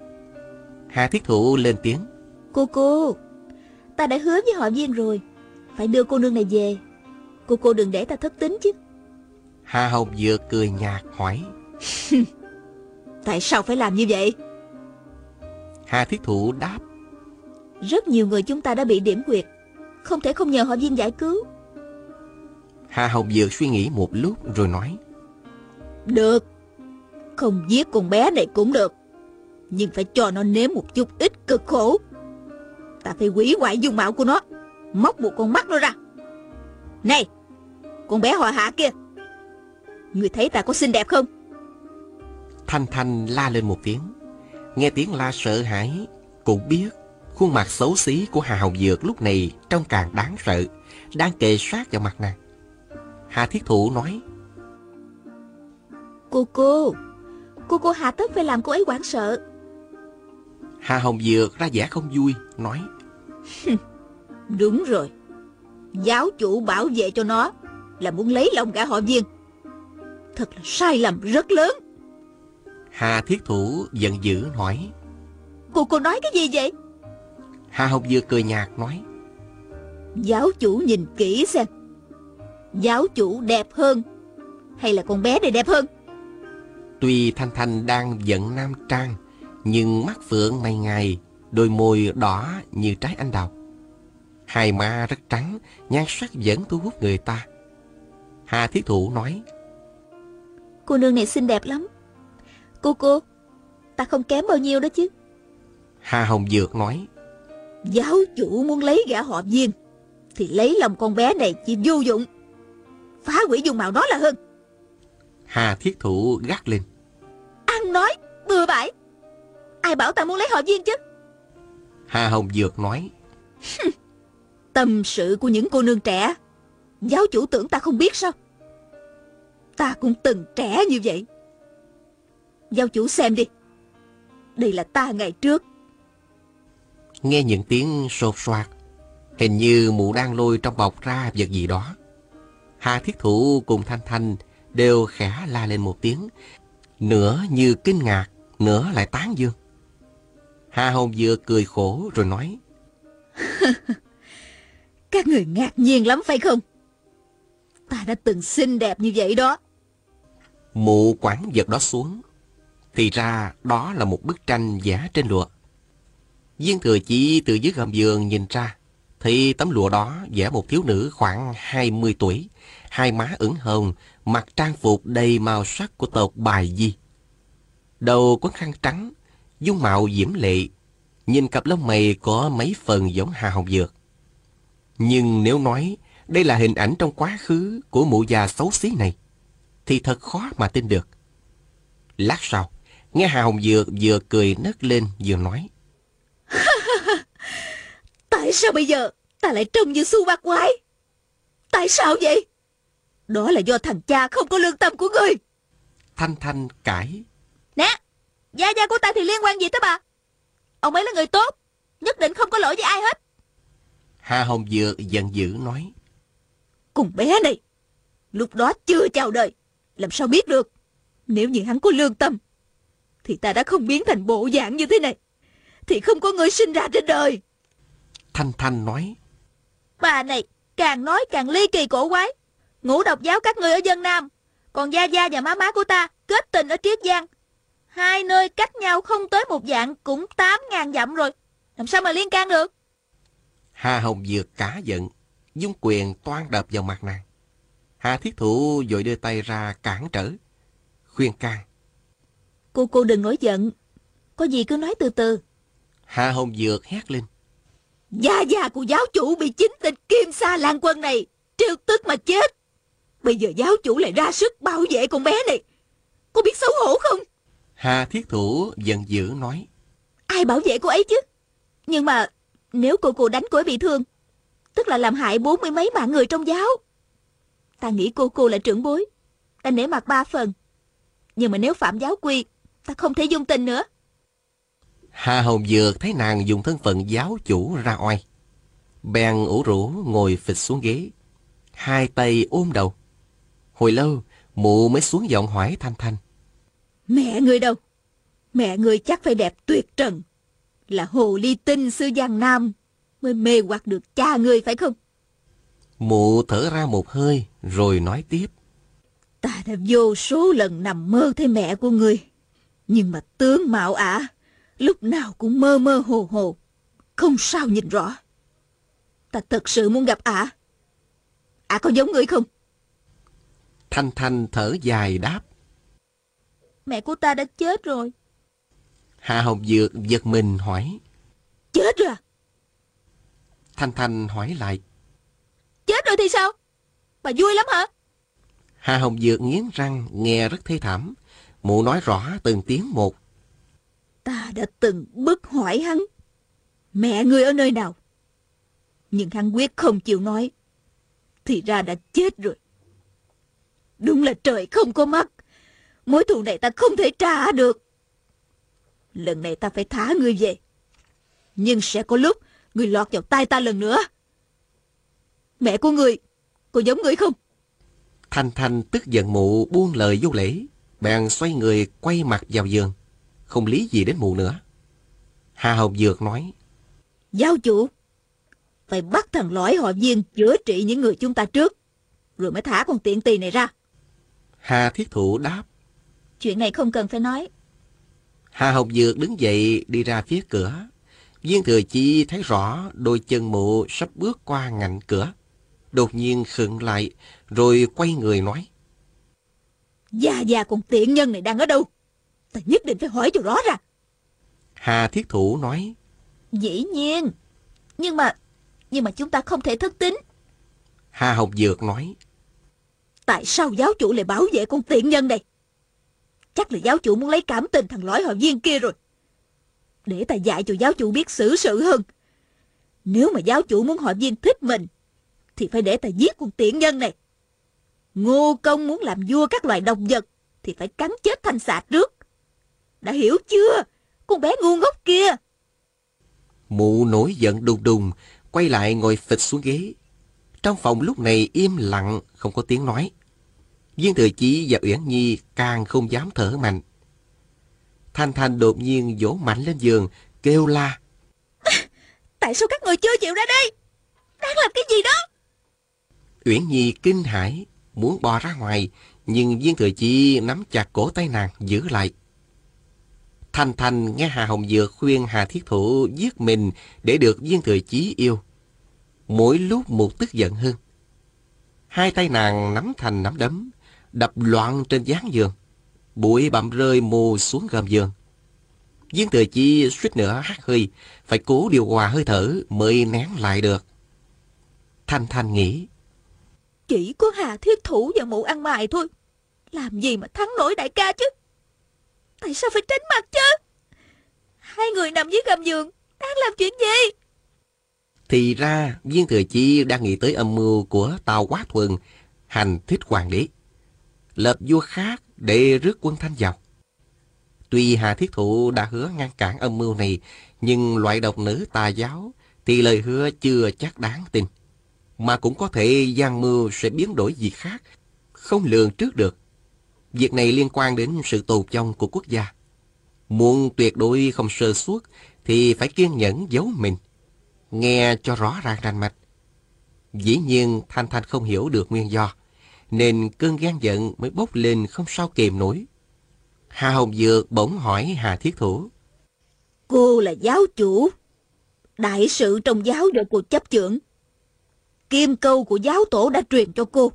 Hà Thiết Thủ lên tiếng. Cô, ta đã hứa với họ Viên rồi. Phải đưa cô nương này về. Cô đừng để ta thất tín chứ. Hà Hồng Dược cười nhạt hỏi. Tại sao phải làm như vậy? Hà Thiết Thụ đáp. Rất nhiều người chúng ta đã bị điểm quyệt, không thể không nhờ họ Viên giải cứu. Hà Hồng Dược suy nghĩ một lúc rồi nói. Được, không giết con bé này cũng được, nhưng phải cho nó nếm một chút ít cực khổ. Ta phải hủy hoại dung mạo của nó, móc một con mắt nó ra. Này, con bé họ Hạ kia, người thấy ta có xinh đẹp không? Thanh Thanh la lên một tiếng. Nghe tiếng la sợ hãi, cũng biết khuôn mặt xấu xí của Hà Hồng Dược lúc này trông càng đáng sợ, đang kề sát vào mặt nàng. Hà Thiết Thụ nói. Cô hà tất phải làm cô ấy hoảng sợ. Hà Hồng Dược ra vẻ không vui, nói. Đúng rồi, giáo chủ bảo vệ cho nó là muốn lấy lòng gã họ Viên. Thật là sai lầm rất lớn. Hà Thiết Thụ giận dữ hỏi. Cô nói cái gì vậy? Hà Hồng Dược cười nhạt nói. Giáo chủ nhìn kỹ xem, giáo chủ đẹp hơn hay là con bé này đẹp hơn? Tuy Thanh Thanh đang giận nam trang, nhưng mắt phượng mày ngài, đôi môi đỏ như trái anh đào, hai má rất trắng, nhan sắc vẫn thu hút người ta. Hà Thiết Thụ nói. Cô nương này xinh đẹp lắm. Cô, ta không kém bao nhiêu đó chứ. Hà Hồng Dược nói. Giáo chủ muốn lấy gã họ Viên thì lấy lòng con bé này chỉ vô dụng, phá hủy dung mạo nó là hơn. Hà Thiết Thụ gắt lên. Ăn nói bừa bãi, ai bảo ta muốn lấy họ Viên chứ? Hà Hồng Dược nói. Tâm sự của những cô nương trẻ, giáo chủ tưởng ta không biết sao? Ta cũng từng trẻ như vậy. Giáo chủ xem đi, đây là ta ngày trước. Nghe những tiếng sột soạt, hình như mụ đang lôi trong bọc ra vật gì đó. Hà Thiết Thụ cùng Thanh Thanh đều khẽ la lên một tiếng, nửa như kinh ngạc, nửa lại tán dương. Hà Hồng Dược cười khổ rồi nói. Các người ngạc nhiên lắm phải không? Ta đã từng xinh đẹp như vậy đó. Mụ quẳng vật đó xuống. Thì ra đó là một bức tranh vẽ trên lụa. Viên Thừa Chí từ dưới gầm giường nhìn ra, thì tấm lụa đó vẽ một thiếu nữ khoảng 20 tuổi, hai má ửng hồng, mặc trang phục đầy màu sắc của tộc Bài Di. Đầu quấn khăn trắng, dung mạo diễm lệ, nhìn cặp lông mày có mấy phần giống Hà Hồng Dược. Nhưng nếu nói đây là hình ảnh trong quá khứ của mụ già xấu xí này, thì thật khó mà tin được. Lát sau, nghe Hà Hồng Dược vừa cười nấc lên vừa nói. Tại sao bây giờ ta lại trông như su bạc quái? Tại sao vậy? Đó là do thằng cha không có lương tâm của ngươi. Thanh Thanh cãi. Nè, gia gia của ta thì liên quan gì tới bà? Ông ấy là người tốt, nhất định không có lỗi với ai hết. Hà Hồng Dược giận dữ nói. Cùng bé này, lúc đó chưa chào đời, làm sao biết được? Nếu như hắn có lương tâm, thì ta đã không biến thành bộ dạng như thế này, thì không có người sinh ra trên đời. Thanh Thanh nói. Bà này càng nói càng ly kỳ cổ quái. Ngũ độc giáo các ngươi ở Vân Nam, còn gia gia và má má của ta kết tình ở Triết Giang. Hai nơi cách nhau không tới một dặm, cũng 8.000 dặm rồi, làm sao mà liên can được? Hà Hồng Dược cả giận, dung quyền toan đập vào mặt nàng. Hà Thiết Thụ vội đưa tay ra cản trở, khuyên can. Cô đừng nổi giận, có gì cứ nói từ từ. Hà Hồng Dược hét lên. Gia gia của giáo chủ bị chính tịch Kim Sa Lan Quân này trêu tức mà chết. Bây giờ giáo chủ lại ra sức bảo vệ con bé này, cô biết xấu hổ không? Hà Thiết Thụ giận dữ nói. Ai bảo vệ cô ấy chứ? Nhưng mà nếu cô đánh cô ấy bị thương, tức là làm hại 40 mấy mạng người trong giáo. Ta nghĩ cô là trưởng bối, ta nể mặt 3 phần. Nhưng mà nếu phạm giáo quy, ta không thể dung tình nữa. Hà Hồng Dược thấy nàng dùng thân phận giáo chủ ra oai, bèn ủ rũ ngồi phịch xuống ghế, hai tay ôm đầu. Hồi lâu mụ mới xuống giọng hỏi Thanh Thanh. Mẹ người đâu? Mẹ người chắc phải đẹp tuyệt trần, là hồ ly tinh xứ Giang Nam mới mê hoặc được cha người phải không? Mụ thở ra một hơi rồi nói tiếp. Ta đã vô số lần nằm mơ thấy mẹ của ngươi, nhưng mà tướng mạo ả lúc nào cũng mơ mơ hồ hồ, không sao nhìn rõ. Ta thật sự muốn gặp ả. Ả có giống ngươi không? Thanh Thanh thở dài đáp. Mẹ của ta đã chết rồi. Hạ Hồng Dược giật mình hỏi. Chết rồi à? Thanh Thanh hỏi lại. Chết rồi thì sao? Bà vui lắm hả? Hạ Hồng Dược nghiến răng nghe rất thê thảm. Mụ nói rõ từng tiếng một. Ta đã từng bức hỏi hắn mẹ ngươi ở nơi nào, nhưng hắn quyết không chịu nói. Thì ra đã chết rồi. Đúng là trời không có mắt. Mối thù này ta không thể trả được. Lần này ta phải thả ngươi về, nhưng sẽ có lúc ngươi lọt vào tay ta lần nữa. Mẹ của ngươi có giống ngươi không? Thanh Thanh tức giận mụ buông lời vô lễ, bèn xoay người quay mặt vào giường, không lý gì đến mụ nữa. Hạ Hồng Dược nói. Giáo chủ, phải bắt thằng lõi họ Viên chữa trị những người chúng ta trước, rồi mới thả con tiện tỳ này ra. Hà Thiết Thụ đáp. Chuyện này không cần phải nói. Hạ Hồng Dược đứng dậy đi ra phía cửa. Viên Thừa Chi thấy rõ đôi chân mụ sắp bước qua ngạnh cửa. Đột nhiên khựng lại, rồi quay người nói. Già con tiện nhân này đang ở đâu? Ta nhất định phải hỏi cho rõ ra. Hà Thiết Thụ nói. Dĩ nhiên. Nhưng mà chúng ta không thể thất tín. Hà Hồng Dược nói. Tại sao giáo chủ lại bảo vệ con tiện nhân này? Chắc là giáo chủ muốn lấy cảm tình thằng lõi họ Viên kia rồi. Để ta dạy cho giáo chủ biết xử sự hơn. Nếu mà giáo chủ muốn họ Viên thích mình, thì phải để ta giết con tiện nhân này. Ngô Công muốn làm vua các loài động vật, thì phải cắn chết thanh xà trước. Đã hiểu chưa, con bé ngu ngốc kia? Mụ nổi giận đùng đùng, quay lại ngồi phịch xuống ghế. Trong phòng lúc này im lặng, không có tiếng nói. Viên Thừa Chí và Uyển Nhi càng không dám thở mạnh. Thanh Thanh đột nhiên vỗ mạnh lên giường, kêu la. Tại sao các người chưa chịu ra đây? Đang làm cái gì đó? Uyển Nhi kinh hãi, muốn bò ra ngoài, nhưng Viên Thừa Chí nắm chặt cổ tay nàng giữ lại. Thanh Thanh nghe Hà Hồng Dược khuyên Hà Thiết Thụ giết mình để được Viên Thừa Chí yêu. Mỗi lúc một tức giận hơn. Hai tay nàng nắm thành nắm đấm, đập loạn trên gián giường. Bụi bặm rơi mù xuống gầm giường. Viên Thừa Chí suýt nữa hắt hơi, phải cố điều hòa hơi thở mới nén lại được. Thanh Thanh nghĩ. Chỉ có Hà Thiết Thủ và mụ ăn mày thôi. Làm gì mà thắng nổi đại ca chứ? Tại sao phải tránh mặt chứ? Hai người nằm dưới gầm giường đang làm chuyện gì? Thì ra Viên Thừa Chí đang nghĩ tới âm mưu của Tào Quá Thuần hành thích hoàng đế, lập vua khác để rước quân Thanh vào. Tuy Hà Thiết Thụ đã hứa ngăn cản âm mưu này, nhưng loại độc nữ tà giáo thì lời hứa chưa chắc đáng tin, mà cũng có thể gian mưu sẽ biến đổi gì khác, không lường trước được. Việc này liên quan đến sự tồn vong của quốc gia. Muốn tuyệt đối không sơ suất thì phải kiên nhẫn giấu mình, nghe cho rõ ràng rành mạch. Dĩ nhiên Thanh Thanh không hiểu được nguyên do, nên cơn gan giận mới bốc lên không sao kềm nổi. Hà Hồng Dược bỗng hỏi Hà Thiết Thủ. Cô là giáo chủ, đại sự trong giáo do cô chấp chưởng. Kim câu của giáo tổ đã truyền cho cô,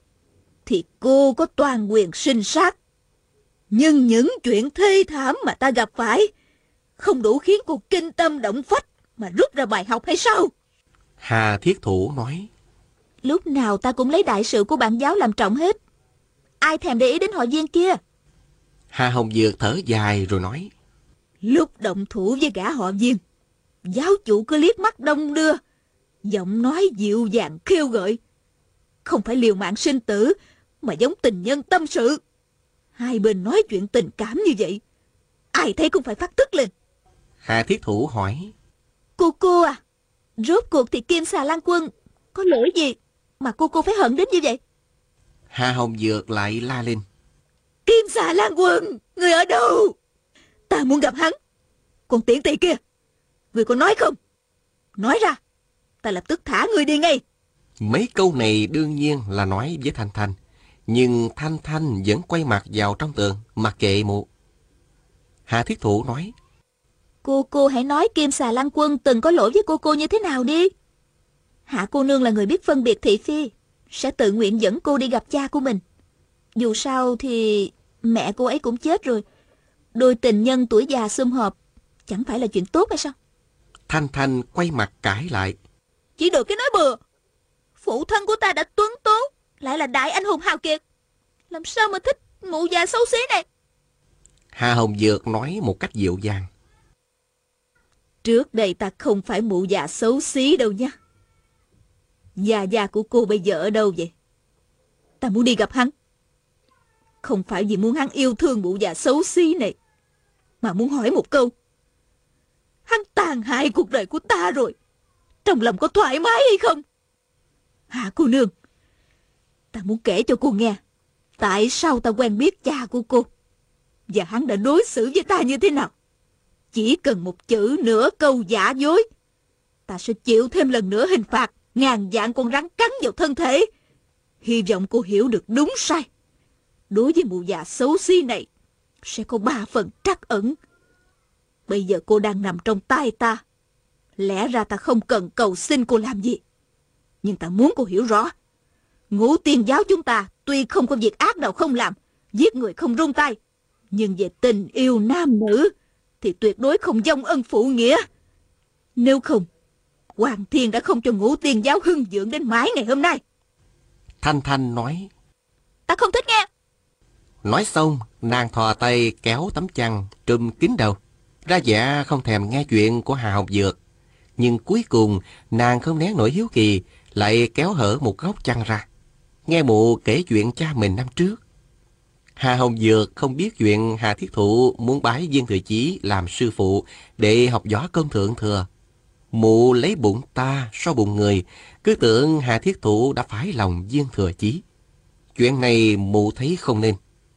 thì cô có toàn quyền sinh sát. Nhưng những chuyện thê thảm mà ta gặp phải không đủ khiến cô kinh tâm động phách mà rút ra bài học hay sao? Hà Thiết Thủ nói. Lúc nào ta cũng lấy đại sự của bản giáo làm trọng hết. Ai thèm để ý đến họ Viên kia? Hà Hồng Dược thở dài rồi nói. Lúc động thủ với gã họ Viên, giáo chủ cứ liếc mắt đông đưa, giọng nói dịu dàng khiêu gợi. Không phải liều mạng sinh tử, mà giống tình nhân tâm sự. Hai bên nói chuyện tình cảm như vậy, ai thấy cũng phải phát tức lên. Hà Thiết Thủ hỏi. Cô à, rốt cuộc thì Kim Xà Lan Quân có lỗi gì mà cô phải hận đến như vậy? Hà Hồng Dược lại la lên. Kim Xà Lan Quân, người ở đâu? Ta muốn gặp hắn. Còn tiện tỳ kia, người có nói không? Nói ra, ta lập tức thả người đi ngay. Mấy câu này đương nhiên là nói với Thanh Thanh, nhưng Thanh Thanh vẫn quay mặt vào trong tường, mặc kệ mụ. Hà Thiết Thụ nói, Cô hãy nói Kim Xà Lan Quân từng có lỗi với cô như thế nào đi. Hạ cô nương là người biết phân biệt thị phi, sẽ tự nguyện dẫn cô đi gặp cha của mình. Dù sao thì mẹ cô ấy cũng chết rồi. Đôi tình nhân tuổi già sum họp chẳng phải là chuyện tốt hay sao? Thanh Thanh quay mặt cãi lại. Chỉ được cái nói bừa. Phụ thân của ta đã tuấn tố, lại là đại anh hùng hào kiệt, làm sao mà thích mụ già xấu xí này? Hà Hồng Dược nói một cách dịu dàng. Trước đây ta không phải mụ già xấu xí đâu nha. Già của cô bây giờ ở đâu vậy? Ta muốn đi gặp hắn. Không phải vì muốn hắn yêu thương mụ già xấu xí này, mà muốn hỏi một câu. Hắn tàn hại cuộc đời của ta rồi, trong lòng có thoải mái hay không? Hạ cô nương, ta muốn kể cho cô nghe tại sao ta quen biết cha của cô, và hắn đã đối xử với ta như thế nào. Chỉ cần một chữ nửa câu giả dối, ta sẽ chịu thêm lần nữa hình phạt ngàn vạn con rắn cắn vào thân thể. Hy vọng cô hiểu được đúng sai. Đối với mụ già xấu xí này sẽ có 3 phần trắc ẩn. Bây giờ cô đang nằm trong tay ta, lẽ ra ta không cần cầu xin cô làm gì, nhưng ta muốn cô hiểu rõ. Ngũ Tiên giáo chúng ta tuy không có việc ác nào không làm, giết người không run tay, nhưng về tình yêu nam nữ thì tuyệt đối không vong ân phụ nghĩa. Nếu không, Hoàng Thiên đã không cho Ngũ Tiên giáo hưng vượng đến mãi ngày hôm nay. Thanh Thanh nói, Ta không thích nghe. Nói xong, nàng thò tay kéo tấm chăn trùm kín đầu, ra vẻ không thèm nghe chuyện của Hà Hồng Dược. Nhưng cuối cùng, nàng không nén nổi hiếu kỳ, lại kéo hở một góc chăn ra, nghe mụ kể chuyện cha mình năm trước. Hà Hồng Dược không biết chuyện Hà Thiết Thụ muốn bái Viên Thừa Chí làm sư phụ để học võ công thượng thừa. Mụ lấy bụng ta so bụng người, cứ tưởng Hà Thiết Thụ đã phải lòng Viên Thừa Chí. Chuyện này mụ thấy không nên.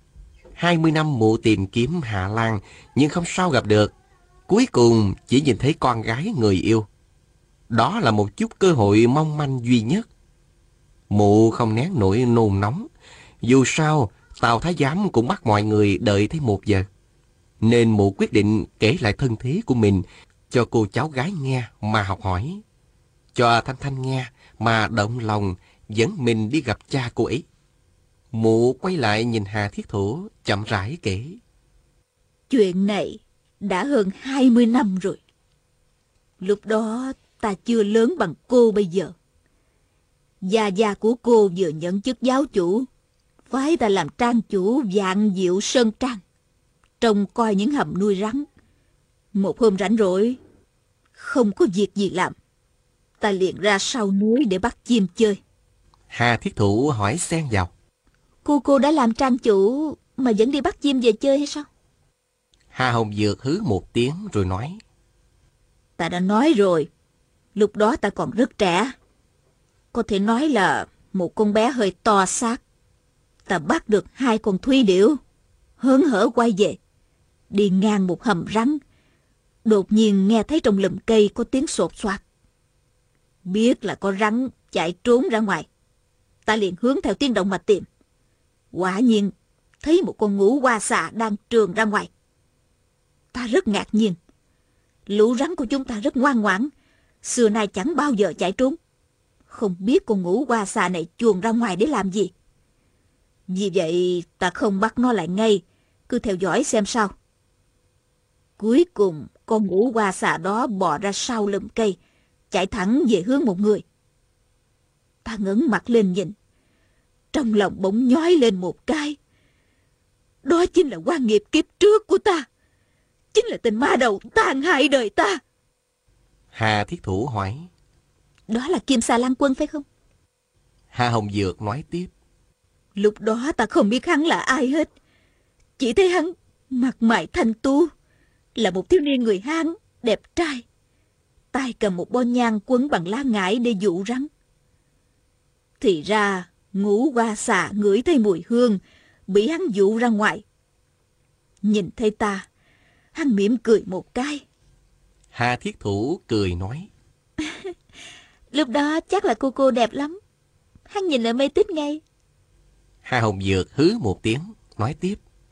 20 năm mụ tìm kiếm Hạ Lan, nhưng không sao gặp được. Cuối cùng chỉ nhìn thấy con gái người yêu. Đó là một chút cơ hội mong manh duy nhất. Mụ không nén nổi nôn nóng. Dù sao, Tào Thái Giám cũng bắt mọi người đợi tới 1 giờ. Nên mụ quyết định kể lại thân thế của mình cho cô cháu gái nghe mà học hỏi. Cho Thanh Thanh nghe mà động lòng dẫn mình đi gặp cha cô ấy. Mụ quay lại nhìn Hà Thiết Thụ, chậm rãi kể. Chuyện này đã hơn 20 năm rồi. Lúc đó ta chưa lớn bằng cô bây giờ. Gia của cô vừa nhận chức giáo chủ, phái ta làm trang chủ Vạn Diệu Sơn Trang, trông coi những hầm nuôi rắn. Một hôm rảnh rỗi, không có việc gì làm, ta liền ra sau núi để bắt chim chơi. Hà Thiết Thụ hỏi xen vào. Cô đã làm trang chủ mà vẫn đi bắt chim về chơi hay sao? Hà Hồng Dược hứ một tiếng rồi nói. Ta đã nói rồi, lúc đó ta còn rất trẻ. Có thể nói là một con bé hơi to xác. Ta bắt được 2 con thúy điểu, hớn hở quay về. Đi ngang một hầm rắn, đột nhiên nghe thấy trong lùm cây có tiếng sột soạt. Biết là có rắn chạy trốn ra ngoài, ta liền hướng theo tiếng động mà tìm. Quả nhiên thấy một con ngũ hoa xà đang trườn ra ngoài. Ta rất ngạc nhiên. Lũ rắn của chúng ta rất ngoan ngoãn, xưa nay chẳng bao giờ chạy trốn. Không biết con ngũ hoa xà này chuồn ra ngoài để làm gì. Vì vậy ta không bắt nó lại ngay, cứ theo dõi xem sao. Cuối cùng con ngũ hoa xà đó bò ra sau lùm cây, chạy thẳng về hướng một người. Ta ngẩng mặt lên nhìn, trong lòng bỗng nhói lên một cái. Đó chính là oan nghiệp kiếp trước của ta, chính là tên ma đầu tàn hại đời ta. Hà Thiết Thụ hỏi. Đó là Kim Xà Lan Quân phải không? Hà Hồng Dược nói tiếp. Lúc đó ta không biết hắn là ai hết, chỉ thấy hắn mặt mày thanh tú, là một thiếu niên người Hán đẹp trai, tay cầm một bo nhang quấn bằng lá ngải để dụ rắn. Thì ra ngũ hoa xà ngửi thấy mùi hương, bị hắn dụ ra ngoài. Nhìn thấy ta, hắn mỉm cười một cái. Hà Thiết Thụ cười nói. Lúc đó chắc là cô đẹp lắm, Hắn nhìn lại mê tít ngay. Hà Hồng Dược hứ một tiếng, nói tiếp.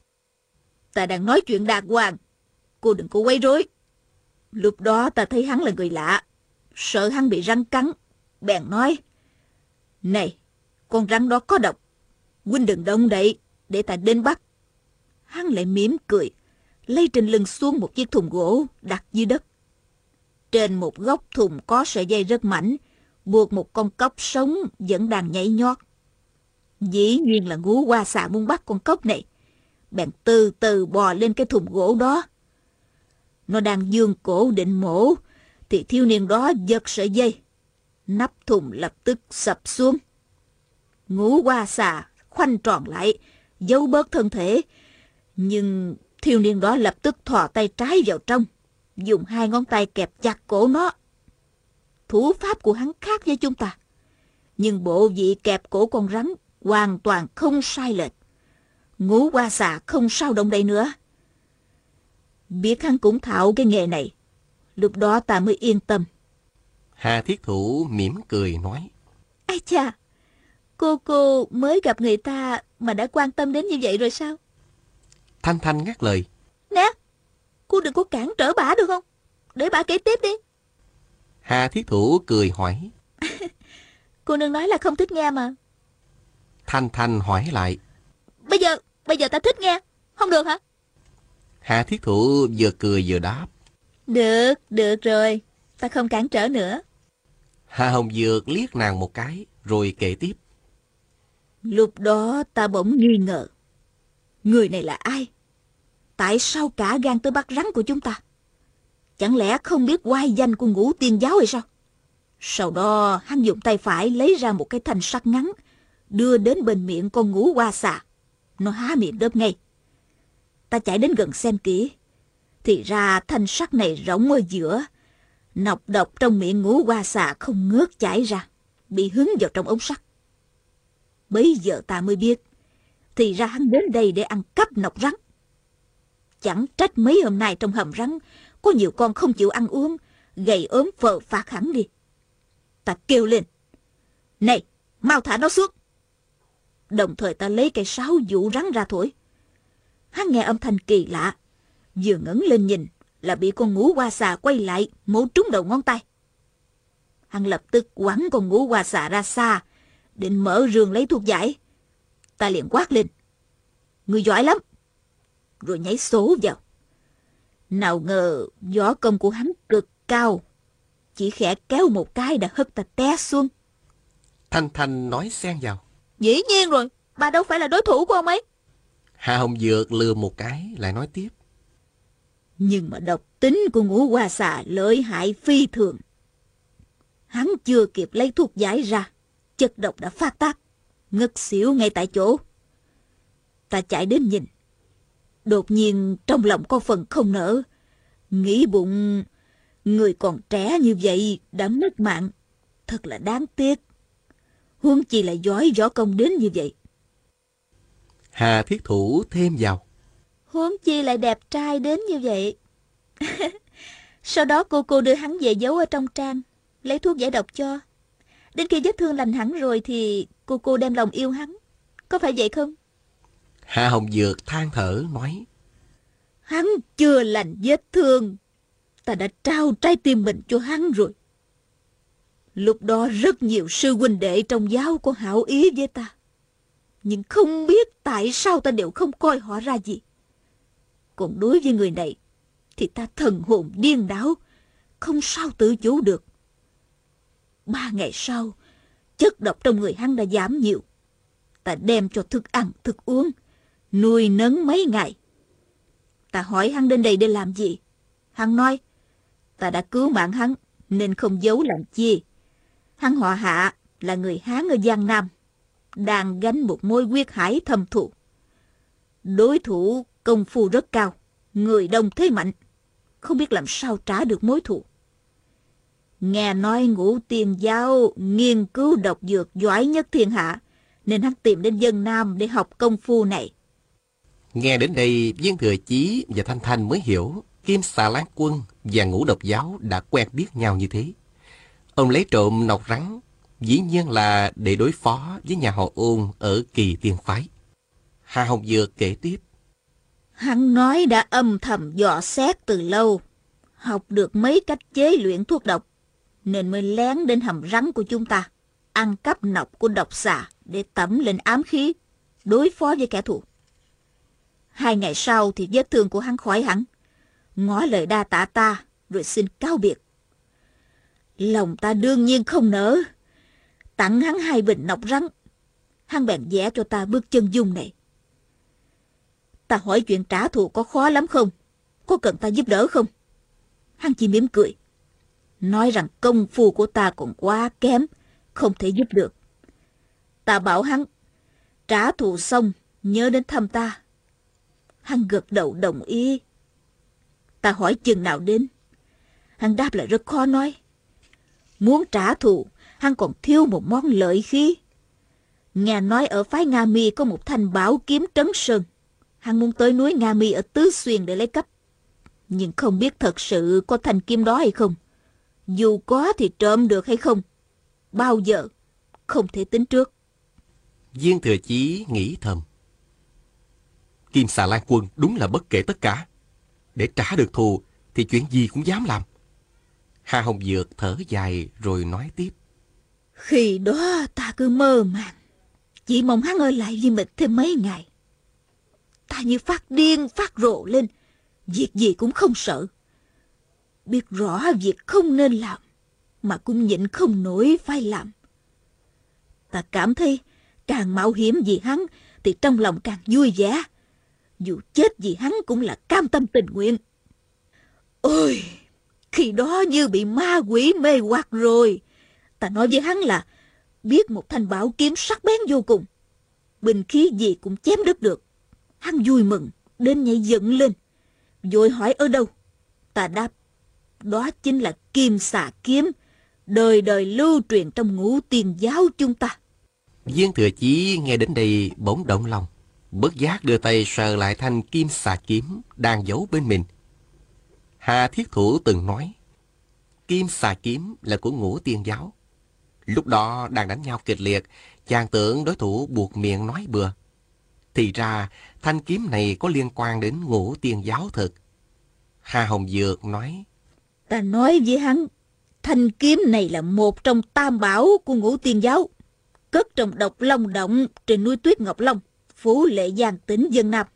Ta đang nói chuyện đàng hoàng. Cô đừng có quấy rối. Lúc đó ta thấy hắn là người lạ. Sợ hắn bị rắn cắn. Bèn nói. Này, con rắn đó có độc. Huynh đừng động đậy, để ta đến bắt. Hắn lại mỉm cười, lấy trên lưng xuống một chiếc thùng gỗ đặt dưới đất. Trên một góc thùng có sợi dây rất mảnh, buộc một con cóc sống vẫn đang nhảy nhót. Dĩ nhiên là Ngũ Hoa Xà muốn bắt con cóc này. Bèn từ từ bò lên cái thùng gỗ đó. Nó đang giương cổ định mổ, thì thiếu niên đó giật sợi dây. Nắp thùng lập tức sập xuống. Ngũ Hoa Xà khoanh tròn lại, giấu bớt thân thể. Nhưng thiếu niên đó lập tức thò tay trái vào trong, dùng 2 ngón tay kẹp chặt cổ nó. Thủ pháp của hắn khác với chúng ta, nhưng bộ vị kẹp cổ con rắn hoàn toàn không sai lệch. Ngũ Hoa Xà không sao động đậy nữa. Biết hắn cũng thạo cái nghề này, lúc đó ta mới yên tâm. Hà Thiết Thủ mỉm cười nói. Ái chà, cô mới gặp người ta mà đã quan tâm đến như vậy rồi sao? Thanh Thanh ngắt lời. Nè, cô đừng có cản trở bả được không? Để bả kể tiếp đi. Hà Thiết Thủ cười hỏi. Cô nương nói là không thích nghe mà. Thanh Thanh hỏi lại. Bây giờ ta thích nghe, không được hả? Hà Thiết Thủ vừa cười vừa đáp. Được rồi, ta không cản trở nữa. Hà Hồng Dược liếc nàng một cái, rồi kể tiếp. Lúc đó ta bỗng nghi ngờ. Người này là ai? Tại sao cả gan tới bắt rắn của chúng ta? Chẳng lẽ không biết oai danh của Ngũ Tiên Giáo hay sao? Sau đó hắn dùng tay phải lấy ra một cái thanh sắt ngắn, đưa đến bên miệng con Ngũ Hoa Xà. Nó há miệng đớp ngay. Ta chạy đến gần xem kỹ. Thì ra thanh sắt này rỗng ở giữa. Nọc độc trong miệng Ngũ Hoa Xà không ngớt chảy ra, bị hứng vào trong ống sắt. Bấy giờ ta mới biết, thì ra hắn đến đây để ăn cắp nọc rắn. Chẳng trách mấy hôm nay trong hầm rắn có nhiều con không chịu ăn uống, gầy ốm phờ phạc hẳn đi. Ta kêu lên. Này, mau thả nó xuống. Đồng thời ta lấy cây sáo dụ rắn ra thổi. Hắn nghe âm thanh kỳ lạ, vừa ngẩng lên nhìn là bị con Ngũ Hoa Xà quay lại mổ trúng đầu ngón tay. Hắn lập tức quẳng con Ngũ Hoa Xà ra xa, định mở rương lấy thuốc giải. Ta liền quát lên. Ngươi giỏi lắm. Rồi nhảy xổ vào. Nào ngờ võ công của hắn cực cao, chỉ khẽ kéo một cái đã hất ta té xuống. Thanh Thanh nói xen vào. Dĩ nhiên rồi, bà đâu phải là đối thủ của ông ấy. Hà Hồng Dược lừa một cái, lại nói tiếp. Nhưng mà độc tính của Ngũ Hoa Xà lợi hại phi thường. Hắn chưa kịp lấy thuốc giải ra, chất độc đã phát tác, ngất xỉu ngay tại chỗ. Ta chạy đến nhìn. Đột nhiên trong lòng có phần không nỡ, nghĩ bụng, người còn trẻ như vậy đã mất mạng, thật là đáng tiếc. Huống chi là giỏi võ công đến như vậy. Hà Thiết Thủ thêm vào. Huống chi lại đẹp trai đến như vậy. Sau đó cô đưa hắn về giấu ở trong trang, lấy thuốc giải độc cho. Đến khi vết thương lành hẳn rồi thì cô đem lòng yêu hắn. Có phải vậy không? Hà Hồng Dược than thở nói. Hắn chưa lành vết thương, ta đã trao trái tim mình cho hắn rồi. Lúc đó rất nhiều sư huynh đệ trong giáo có hảo ý với ta, nhưng không biết tại sao ta đều không coi họ ra gì. Còn đối với người này thì ta thần hồn điên đảo, không sao tự chủ được. 3 ngày sau, chất độc trong người hắn đã giảm nhiều. Ta đem cho thức ăn, thức uống, nuôi nấng mấy ngày. Ta hỏi hắn đến đây để làm gì? Hắn nói, ta đã cứu mạng hắn nên không giấu làm chi. Hắn họ Hạ, là người Hán ở Giang Nam, đang gánh một mối huyết hải thâm thù. Đối thủ công phu rất cao, người đông thế mạnh, không biết làm sao trả được mối thù. Nghe nói Ngũ Tiên Giáo nghiên cứu độc dược giỏi nhất thiên hạ, nên hắn tìm đến Vân Nam để học công phu này. Nghe đến đây, Viên Thừa Chí và Thanh Thanh mới hiểu Kim Xà Lan Quân và Ngũ Độc Giáo đã quen biết nhau như thế. Ông lấy trộm nọc rắn, Dĩ nhiên là để đối phó với nhà họ Ôn ở Kỳ Tiên phái. Hà Hồng Dược kể tiếp. Hắn nói đã âm thầm dò xét từ lâu, học được mấy cách chế luyện thuốc độc, nên mới lén đến hầm rắn của chúng ta, ăn cắp nọc của độc xà để tẩm lên ám khí, đối phó với kẻ thù. 2 ngày sau thì vết thương của hắn khỏi hẳn, ngỏ lời đa tạ ta rồi xin cáo biệt. Lòng ta đương nhiên không nỡ, tặng hắn 2 bình nọc rắn. Hắn bèn vẽ cho ta bước chân dung này. Ta hỏi chuyện trả thù có khó lắm không? Có cần ta giúp đỡ không? Hắn chỉ mỉm cười, nói rằng công phu của ta còn quá kém, không thể giúp được. Ta bảo hắn trả thù xong nhớ đến thăm ta. Hắn gật đầu đồng ý. Ta hỏi chừng nào đến, hắn đáp lại rất khó nói. Muốn trả thù, hắn còn thiếu một món lợi khí. Nghe nói ở phái Nga Mi có một thanh bảo kiếm trấn sơn. Hắn muốn tới núi Nga Mi ở Tứ Xuyên để lấy cắp. Nhưng không biết thật sự có thanh kiếm đó hay không. Dù có thì trộm được hay không, bao giờ không thể tính trước. Viên Thừa Chí nghĩ thầm. Kim Xà Lan Quân đúng là bất kể tất cả. Để trả được thù thì chuyện gì cũng dám làm. Hà Hồng Dược thở dài rồi nói tiếp. Khi đó ta cứ mơ màng, chỉ mong hắn ở lại với mình thêm mấy ngày. Ta như phát điên phát rồ lên, việc gì cũng không sợ. Biết rõ việc không nên làm, mà cũng nhịn không nổi phải làm. Ta cảm thấy càng mạo hiểm vì hắn thì trong lòng càng vui vẻ. Dù chết vì hắn cũng là cam tâm tình nguyện. Ôi, khi đó như bị ma quỷ mê hoặc rồi. Ta nói với hắn là biết một thanh bảo kiếm sắc bén vô cùng, binh khí gì cũng chém đứt được. Hắn vui mừng đến nhảy dựng lên, vội hỏi ở đâu. Ta đáp đó chính là Kim Xà Kiếm, đời đời lưu truyền trong Ngũ Tiên giáo chúng ta. Viên Thừa Chí nghe đến đây bỗng động lòng, bất giác đưa tay sờ lại thanh Kim Xà Kiếm đang giấu bên mình. Hà Thiết Thủ từng nói Kim Xà Kiếm là của Ngũ Tiên giáo. Lúc đó đang đánh nhau kịch liệt, chàng tưởng đối thủ buột miệng nói bừa. Thì ra thanh kiếm này có liên quan đến Ngũ Tiên giáo thật. Hà Hồng Dược nói. Ta nói với hắn, thanh kiếm này là một trong tam bảo của Ngũ Tiên giáo, cất trong Độc Long Động trên núi Tuyết Ngọc Long, Phủ Lệ Giang, tỉnh Vân Nam.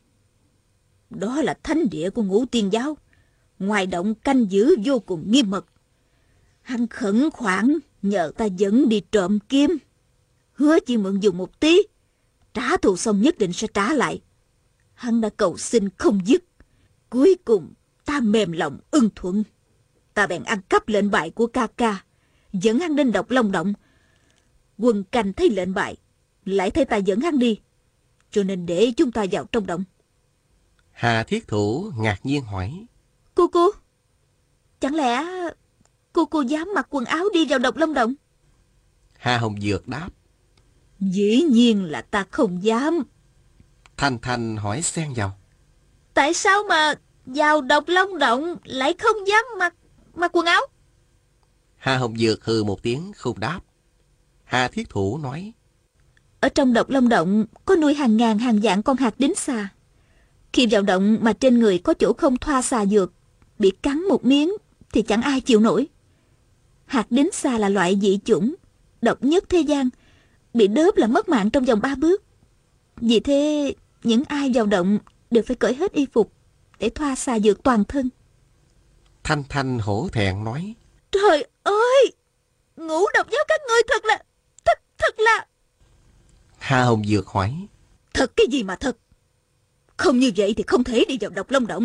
Đó là thánh địa của Ngũ Tiên giáo, ngoài động canh giữ vô cùng nghiêm mật. Hắn khẩn khoản nhờ ta dẫn đi trộm kiếm, hứa chỉ mượn dùng một tí, trả thù xong nhất định sẽ trả lại. Hắn đã cầu xin không dứt, cuối cùng ta mềm lòng ưng thuận. Ta bèn ăn cắp lệnh bài của ca ca, dẫn hắn đến Độc Long Động. Quân canh thấy lệnh bài, lại thấy ta dẫn hắn đi, cho nên để chúng ta vào trong động. Hà Thiết Thủ ngạc nhiên hỏi. Cô, chẳng lẽ cô dám mặc quần áo đi vào Độc Long Động? Hà Hồng Dược đáp. Dĩ nhiên là ta không dám. Thanh Thanh hỏi xen vào. Tại sao mà vào Độc Long Động lại không dám mặc quần áo? Hà Hồng Dược hừ một tiếng không đáp. Hà Thiết Thủ nói. Ở trong Độc Long Động có nuôi hàng ngàn hàng vạn con hạt đính xà. Khi vào động mà trên người có chỗ không thoa xà dược, bị cắn một miếng thì chẳng ai chịu nổi. Hạt đính xà là loại dị chủng, độc nhất thế gian, bị đớp là mất mạng trong vòng 3 bước. Vì thế, những ai vào động đều phải cởi hết y phục để thoa xà dược toàn thân. Thanh Thanh hổ thẹn nói. Trời ơi! Ngũ độc giáo các ngươi thật là... Hà Hồng Dược hỏi. Thật cái gì mà thật? Không như vậy thì không thể đi vào Độc Long Động.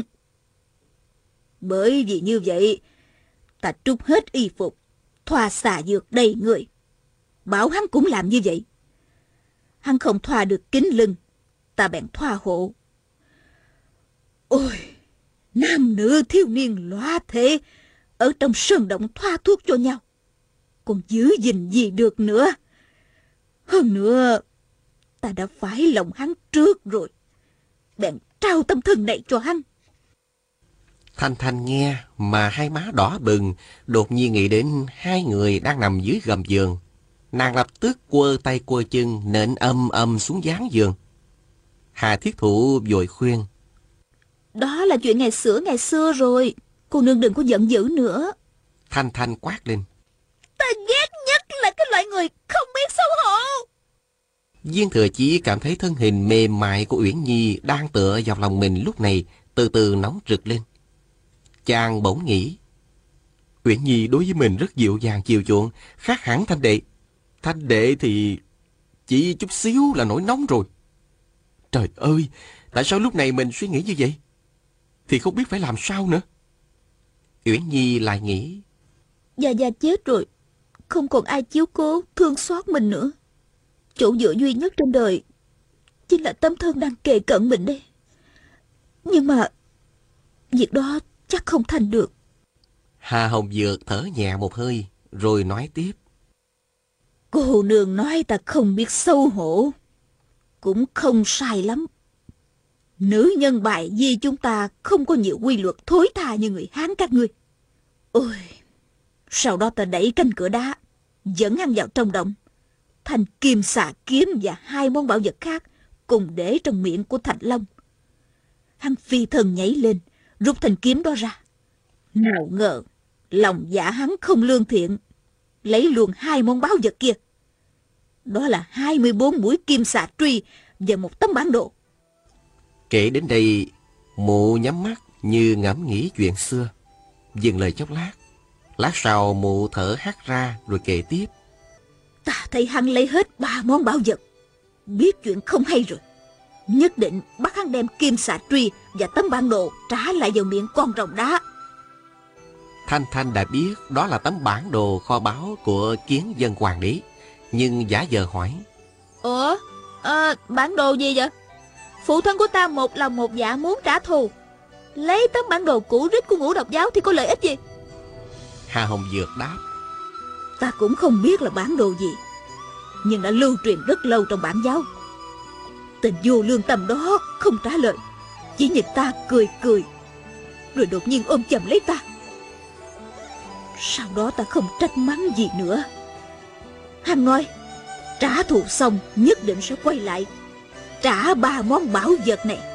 Bởi vì như vậy, ta trút hết y phục, thoa xà dược đầy người. Bảo hắn cũng làm như vậy. Hắn không thoa được kính lưng, ta bèn thoa hộ. Ôi, nam nữ thiếu niên lóa thế, ở trong sơn động thoa thuốc cho nhau, còn giữ gìn gì được nữa. Hơn nữa, ta đã phải lòng hắn trước rồi, bèn trao tâm thân này cho hắn. Thanh Thanh nghe mà hai má đỏ bừng, đột nhiên nghĩ đến 2 người đang nằm dưới gầm giường. Nàng lập tức quơ tay quơ chân nện ầm ầm xuống gián giường. Hà Thiết Thụ vội khuyên. Đó là chuyện ngày xưa rồi. Cô nương đừng có giận dữ nữa. Thanh Thanh quát lên. Ta ghét nhất là cái loại người không biết xấu hổ. Viên Thừa Chí cảm thấy thân hình mềm mại của Uyển Nhi đang tựa vào lòng mình lúc này từ từ nóng rực lên. Chàng bỗng nghĩ, Uyển Nhi đối với mình rất dịu dàng chiều chuộng, khác hẳn Thanh Đệ. Thanh Đệ thì chỉ chút xíu là nổi nóng rồi. Trời ơi, tại sao lúc này mình suy nghĩ như vậy? Thì không biết phải làm sao nữa. Uyển Nhi lại nghĩ, Gia chết rồi, không còn ai chiếu cố, thương xót mình nữa. Chỗ dựa duy nhất trên đời chính là tấm thân đang kề cận mình đây. Nhưng mà việc đó chắc không thành được. Hà Hồng Dược thở nhẹ một hơi rồi nói tiếp. Cô nương nói ta không biết xấu hổ cũng không sai lắm. Nữ nhân bài di chúng ta không có nhiều quy luật thối tha như người Hán các ngươi. Ôi, sau đó ta đẩy cánh cửa đá, dẫn hắn vào trong động. Thanh kim xà kiếm và 2 món bảo vật khác cùng để trong miệng của Thành Long. Hắn phi thân nhảy lên, rút thanh kiếm đó ra. Nào ngờ, lòng dạ hắn không lương thiện, lấy luôn 2 món báo vật kia. Đó là 24 mũi kim xà truy và một tấm bản đồ. Kể đến đây, mụ nhắm mắt như ngẫm nghĩ chuyện xưa. Dừng lời chốc lát. Lát sau mụ thở hắt ra rồi kể tiếp. Ta thấy hắn lấy hết 3 món bảo vật. Biết chuyện không hay rồi. Nhất định bắt hắn đem kim xà truy và tấm bản đồ trả lại vào miệng con rồng đá. Thanh Thanh đã biết đó là tấm bản đồ kho báu của Kiến Dân Hoàng đế, nhưng giả vờ hỏi. Ủa, bản đồ gì vậy? Phụ thân của ta một lòng một dạ muốn trả thù. Lấy tấm bản đồ cũ rích của Ngũ Độc giáo thì có lợi ích gì? Hà Hồng Dược đáp. Ta cũng không biết là bản đồ gì, nhưng đã lưu truyền rất lâu trong bản giáo. Tên vô lương tâm đó không trả lời, chỉ nhìn ta cười cười, rồi đột nhiên ôm chầm lấy ta. Sau đó ta không trách mắng gì nữa. Hắn nói trả thù xong nhất định sẽ quay lại trả 3 món bảo vật này.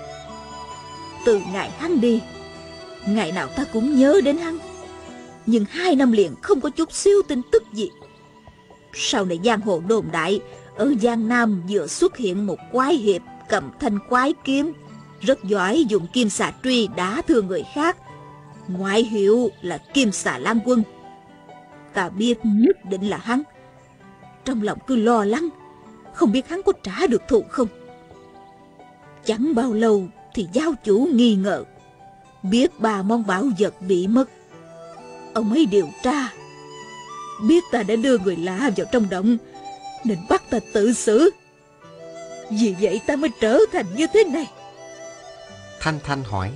Từ ngày hắn đi, ngày nào ta cũng nhớ đến hắn, nhưng 2 năm liền không có chút xíu tin tức gì. Sau này giang hồ đồn đại ở Giang Nam vừa xuất hiện một quái hiệp cầm thanh quái kiếm, rất giỏi dùng kim xà truy đả thương người khác, ngoại hiệu là Kim Xà Lan Quân. Ta biết nhất định là hắn, trong lòng cứ lo lắng, không biết hắn có trả được thù không. Chẳng bao lâu thì giáo chủ nghi ngờ, biết 3 món bảo vật bị mất. Ông ấy điều tra, biết ta đã đưa người lạ vào trong động nên bắt ta tự xử. Vì vậy ta mới trở thành như thế này. Thanh Thanh hỏi.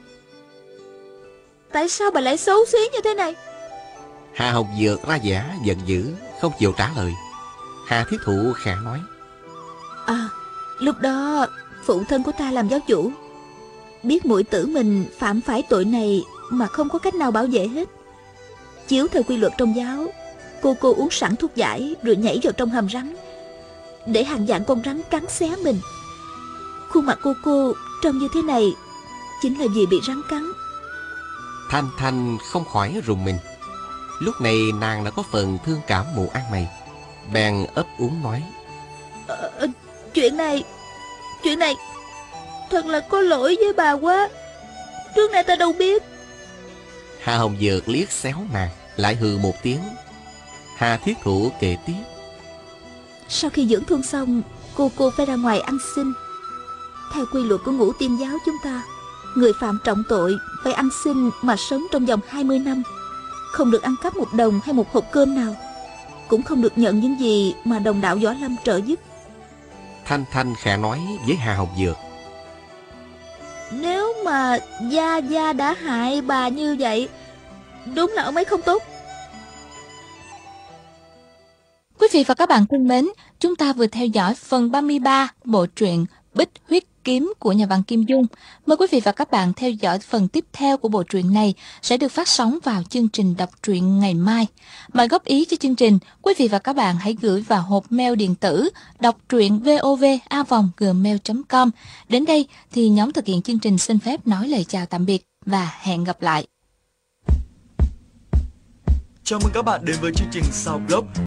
Tại sao bà lại xấu xí như thế này? Hà Hồng Dược ra vẻ giận dữ, không chịu trả lời. Hà Thiết Thụ khẽ nói. Lúc đó phụ thân của ta làm giáo chủ, biết muội tử mình phạm phải tội này mà không có cách nào bảo vệ hết. Chiếu theo quy luật trong giáo, cô uống sẵn thuốc giải rồi nhảy vào trong hầm rắn, để hàng vạn con rắn cắn xé mình. Khuôn mặt cô trông như thế này chính là vì bị rắn cắn. Thanh Thanh không khỏi rùng mình. Lúc này nàng đã có phần thương cảm mụ ăn mày, bèn ấp úng nói. Chuyện này thật là có lỗi với bà quá. Trước nay ta đâu biết. Hà Hồng Dược liếc xéo nàng, lại hừ một tiếng. Hà Thiết Thụ kể tiếp. Sau khi dưỡng thương xong, cô phải ra ngoài ăn xin. Theo quy luật của Ngũ Tiên giáo chúng ta, người phạm trọng tội phải ăn xin mà sống trong vòng 20 năm, không được ăn cắp một đồng hay một hộp cơm nào, cũng không được nhận những gì mà đồng đạo Võ Lâm trợ giúp. Thanh Thanh khẽ nói với Hà Hồng Dược. Nếu mà Gia đã hại bà như vậy, đúng là ông ấy không tốt. Quý vị và các bạn thân mến, chúng ta vừa theo dõi phần 33 bộ truyện Bích Huyết Kiếm của nhà văn Kim Dung. Mời quý vị và các bạn theo dõi phần tiếp theo của bộ truyện này sẽ được phát sóng vào chương trình đọc truyện ngày mai. Mời góp ý cho chương trình, quý vị và các bạn hãy gửi vào hộp mail điện tử đọc truyện vov@gmail.com. Đến đây thì nhóm thực hiện chương trình xin phép nói lời chào tạm biệt và hẹn gặp lại. Chào mừng các bạn đến với chương trình Sao Blog,